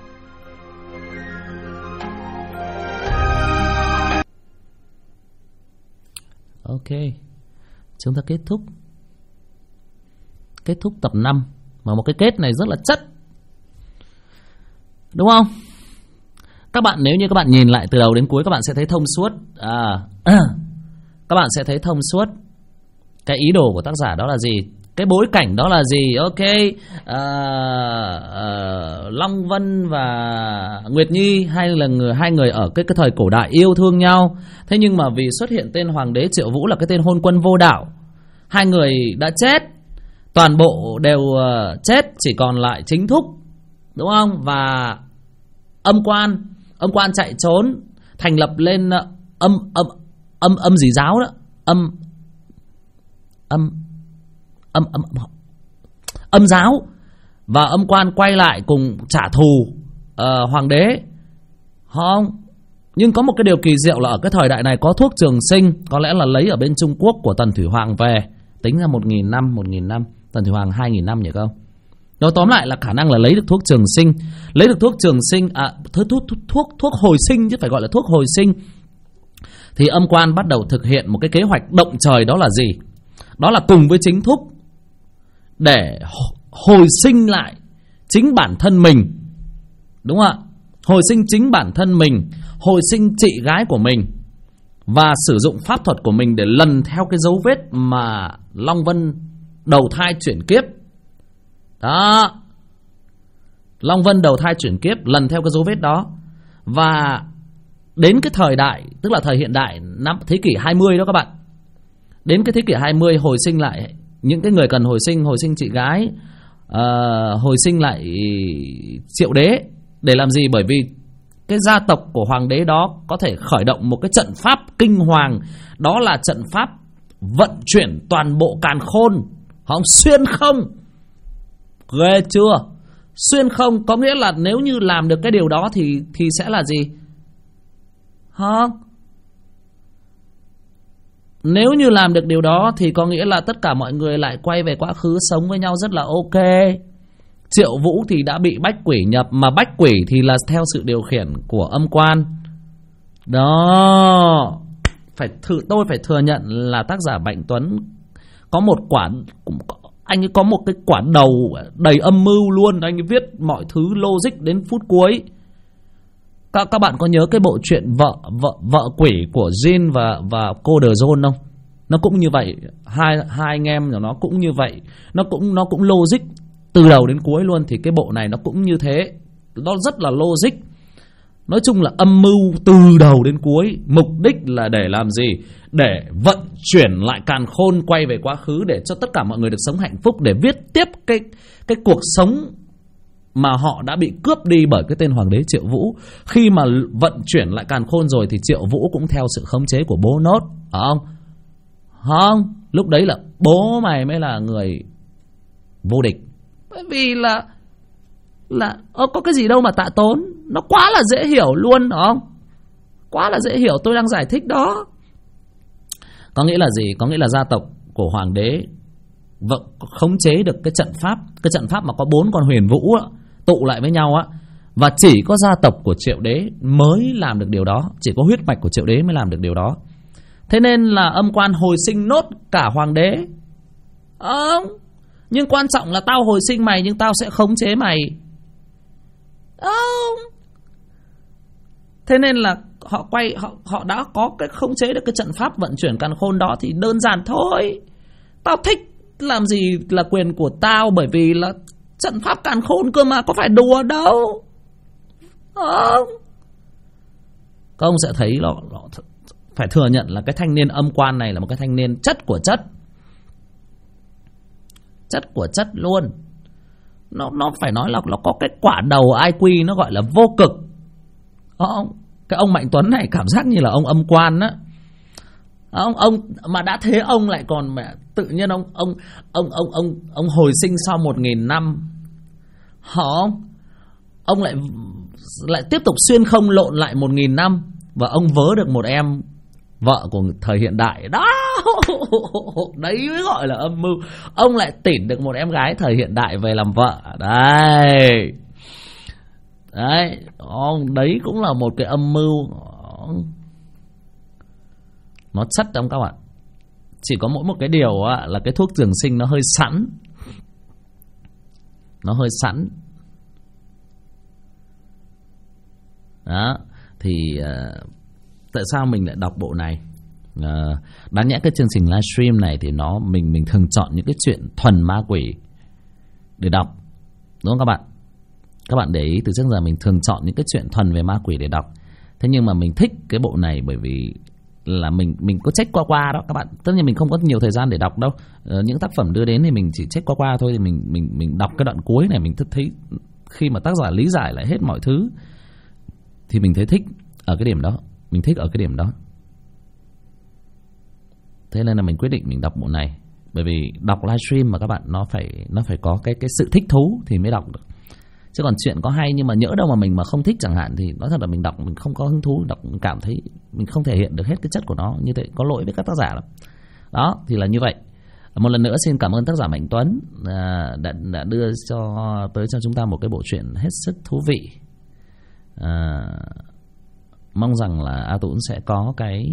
Ok, chúng ta kết thúc tập 5. Mà một cái kết này rất là chất, đúng không? Các bạn, nếu như các bạn nhìn lại từ đầu đến cuối, các bạn sẽ thấy thông suốt. Các bạn sẽ thấy thông suốt cái ý đồ của tác giả đó là gì, cái bối cảnh đó là gì. Ok, Long Vân và Nguyệt Nhi hai người ở cái thời cổ đại yêu thương nhau. Thế nhưng mà vì xuất hiện tên Hoàng đế Triệu Vũ là cái tên hôn quân vô đạo, hai người đã chết, toàn bộ đều chết, chỉ còn lại Chính Thúc, đúng không? Và Âm Quan chạy trốn, thành lập lên âm gì giáo đó, âm giáo. Và Âm Quan quay lại cùng trả thù Hoàng đế, không? Nhưng có một cái điều kỳ diệu là ở cái thời đại này có thuốc trường sinh, có lẽ là lấy ở bên Trung Quốc của Tần Thủy Hoàng về, tính ra 1.000 năm, Tần Thủy Hoàng 2.000 năm nhỉ không? Nói tóm lại là khả năng là lấy được thuốc trường sinh, thuốc hồi sinh, chứ phải gọi là thuốc hồi sinh. Thì Âm Quan bắt đầu thực hiện một cái kế hoạch động trời, đó là gì? Đó là cùng với Chính Thúc để hồi sinh lại chính bản thân mình, đúng không ạ? Hồi sinh chính bản thân mình, hồi sinh chị gái của mình, và sử dụng pháp thuật của mình để lần theo cái dấu vết mà Long Vân đầu thai chuyển kiếp. Đó, Long Vân đầu thai chuyển kiếp, lần theo cái dấu vết đó. Và đến cái thời đại, tức là thời hiện đại, thế kỷ 20 đó các bạn. Đến cái thế kỷ 20 hồi sinh lại những cái người cần hồi sinh chị gái, hồi sinh lại Triệu Đế. Để làm gì? Bởi vì cái gia tộc của Hoàng đế đó có thể khởi động một cái trận pháp kinh hoàng, đó là trận pháp vận chuyển toàn bộ càn khôn. Không, xuyên không. Ghê chưa? Xuyên không có nghĩa là nếu như làm được cái điều đó thì sẽ là gì? Hả? Nếu như làm được điều đó thì có nghĩa là tất cả mọi người lại quay về quá khứ sống với nhau rất là ok. Triệu Vũ thì đã bị bách quỷ nhập, mà bách quỷ thì là theo sự điều khiển của Âm Quan. Đó, tôi phải thừa nhận là tác giả Bạch Tuấn có một quả, anh ấy có một cái quả đầu đầy âm mưu luôn. Anh ấy viết mọi thứ logic đến phút cuối. Các bạn có nhớ cái bộ truyện vợ quỷ của Jin và cô The Zone không? Nó cũng như vậy, hai anh em của nó cũng như vậy, nó cũng logic từ đầu đến cuối luôn. Thì cái bộ này nó cũng như thế, nó rất là logic. Nói chung là âm mưu từ đầu đến cuối. Mục đích là để làm gì? Để vận chuyển lại càn khôn quay về quá khứ, để cho tất cả mọi người được sống hạnh phúc, để viết tiếp cái cuộc sống mà họ đã bị cướp đi bởi cái tên Hoàng đế Triệu Vũ. Khi mà vận chuyển lại càn khôn rồi thì Triệu Vũ cũng theo sự khống chế của bố Nốt, phải không? Không, lúc đấy là bố mày mới là người vô địch. Bởi vì là có cái gì đâu mà tạ tốn, nó quá là dễ hiểu luôn, phải không? Quá là dễ hiểu, tôi đang giải thích đó. Có nghĩa là gì? Có nghĩa là gia tộc của Hoàng đế khống chế được cái trận pháp mà có 4 con huyền vũ á, tụ lại với nhau á, Và chỉ có gia tộc của Triệu Đế mới làm được điều đó, chỉ có huyết mạch của Triệu Đế mới làm được điều đó. Thế nên là âm quan hồi sinh nốt cả hoàng đế. Nhưng quan trọng là tao hồi sinh mày, nhưng tao sẽ khống chế mày. Thế nên là họ đã có cái khống chế được cái trận pháp vận chuyển càn khôn đó thì đơn giản thôi. Tao thích làm gì là quyền của tao, bởi vì là trận pháp càn khôn cơ mà, có phải đùa đâu. Các ông sẽ thấy nó phải thừa nhận là cái thanh niên âm quan này là một cái thanh niên chất của chất. Chất của chất luôn. Nó phải nói là nó có cái quả đầu IQ nó gọi là vô cực. Cái ông Mạnh Tuấn này cảm giác như là ông âm quan á. Ông mà đã thế ông lại còn mẹ tự nhiên ông hồi sinh sau 1000 năm. Ông lại tiếp tục xuyên không lộn lại 1000 năm và ông vớ được một em vợ của thời hiện đại đó. Đấy mới gọi là âm mưu. Ông lại tỉn được một em gái thời hiện đại về làm vợ. Đấy, đấy cũng là một cái âm mưu. Nó chất trong các bạn. Chỉ có mỗi một cái điều là cái thuốc trường sinh nó hơi sẵn. Nó hơi sẵn. Đó. Thì tại sao mình lại đọc bộ này? Đáng nhẽ cái chương trình livestream này thì mình thường chọn những cái chuyện thuần ma quỷ để đọc, đúng không các bạn? Các bạn để ý từ trước giờ mình thường chọn những cái chuyện thuần về ma quỷ để đọc. Thế nhưng mà mình thích cái bộ này bởi vì là mình có check qua đó các bạn. Tất nhiên mình không có nhiều thời gian để đọc đâu. Những tác phẩm đưa đến thì mình chỉ check qua thôi. Thì mình đọc cái đoạn cuối này mình thấy khi mà tác giả lý giải lại hết mọi thứ thì mình thấy thích ở cái điểm đó. Mình thích ở cái điểm đó. Thế nên là mình quyết định mình đọc bộ này. Bởi vì đọc livestream mà các bạn nó phải có cái sự thích thú thì mới đọc được. Chứ còn chuyện có hay nhưng mà nhỡ đâu mà mình mà không thích chẳng hạn thì nói thật là mình đọc mình không có hứng thú, đọc mình cảm thấy mình không thể hiện được hết cái chất của nó, như thế có lỗi với các tác giả lắm. Đó thì là như vậy. Một lần nữa xin cảm ơn tác giả Mạnh Tuấn đã đưa tới cho chúng ta một cái bộ truyện hết sức thú vị. Mong rằng là A Tũng sẽ có cái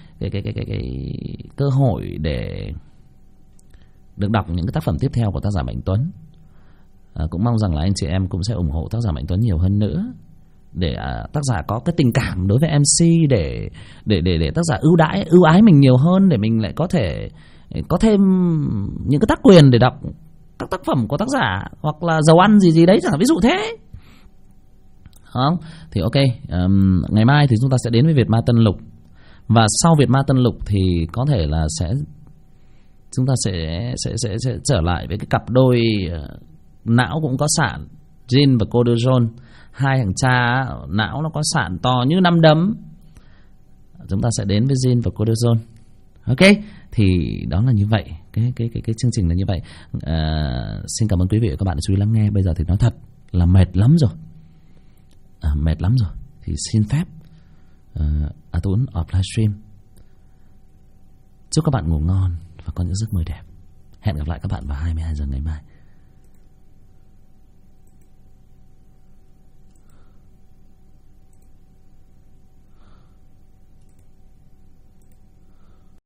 cơ hội để được đọc những cái tác phẩm tiếp theo của tác giả Mạnh Tuấn. Cũng mong rằng là anh chị em cũng sẽ ủng hộ tác giả Mạnh Tuấn nhiều hơn nữa để tác giả có cái tình cảm đối với MC, để tác giả ưu ái mình nhiều hơn, để mình lại có thể có thêm những cái tác quyền để đọc các tác phẩm của tác giả, hoặc là dầu ăn gì đấy chẳng hạn, ví dụ thế. Không? Thì ok, ngày mai thì chúng ta sẽ đến với Việt Ma Tân Lục, và sau Việt Ma Tân Lục thì có thể là chúng ta sẽ trở lại với cái cặp đôi não cũng có sạn, Jin và Coderjon. Hai thằng cha não nó có sạn to như nắm đấm. Chúng ta sẽ đến với Jin và Coderjon. Ok, thì đó là như vậy. Cái chương trình là như vậy. Xin cảm ơn quý vị và các bạn đã chú ý lắng nghe. Bây giờ thì nói thật là mệt lắm rồi. Mệt lắm rồi. Thì xin phép A Tuấn off livestream. Chúc các bạn ngủ ngon và có những giấc mơ đẹp. Hẹn gặp lại các bạn vào 22 giờ ngày mai.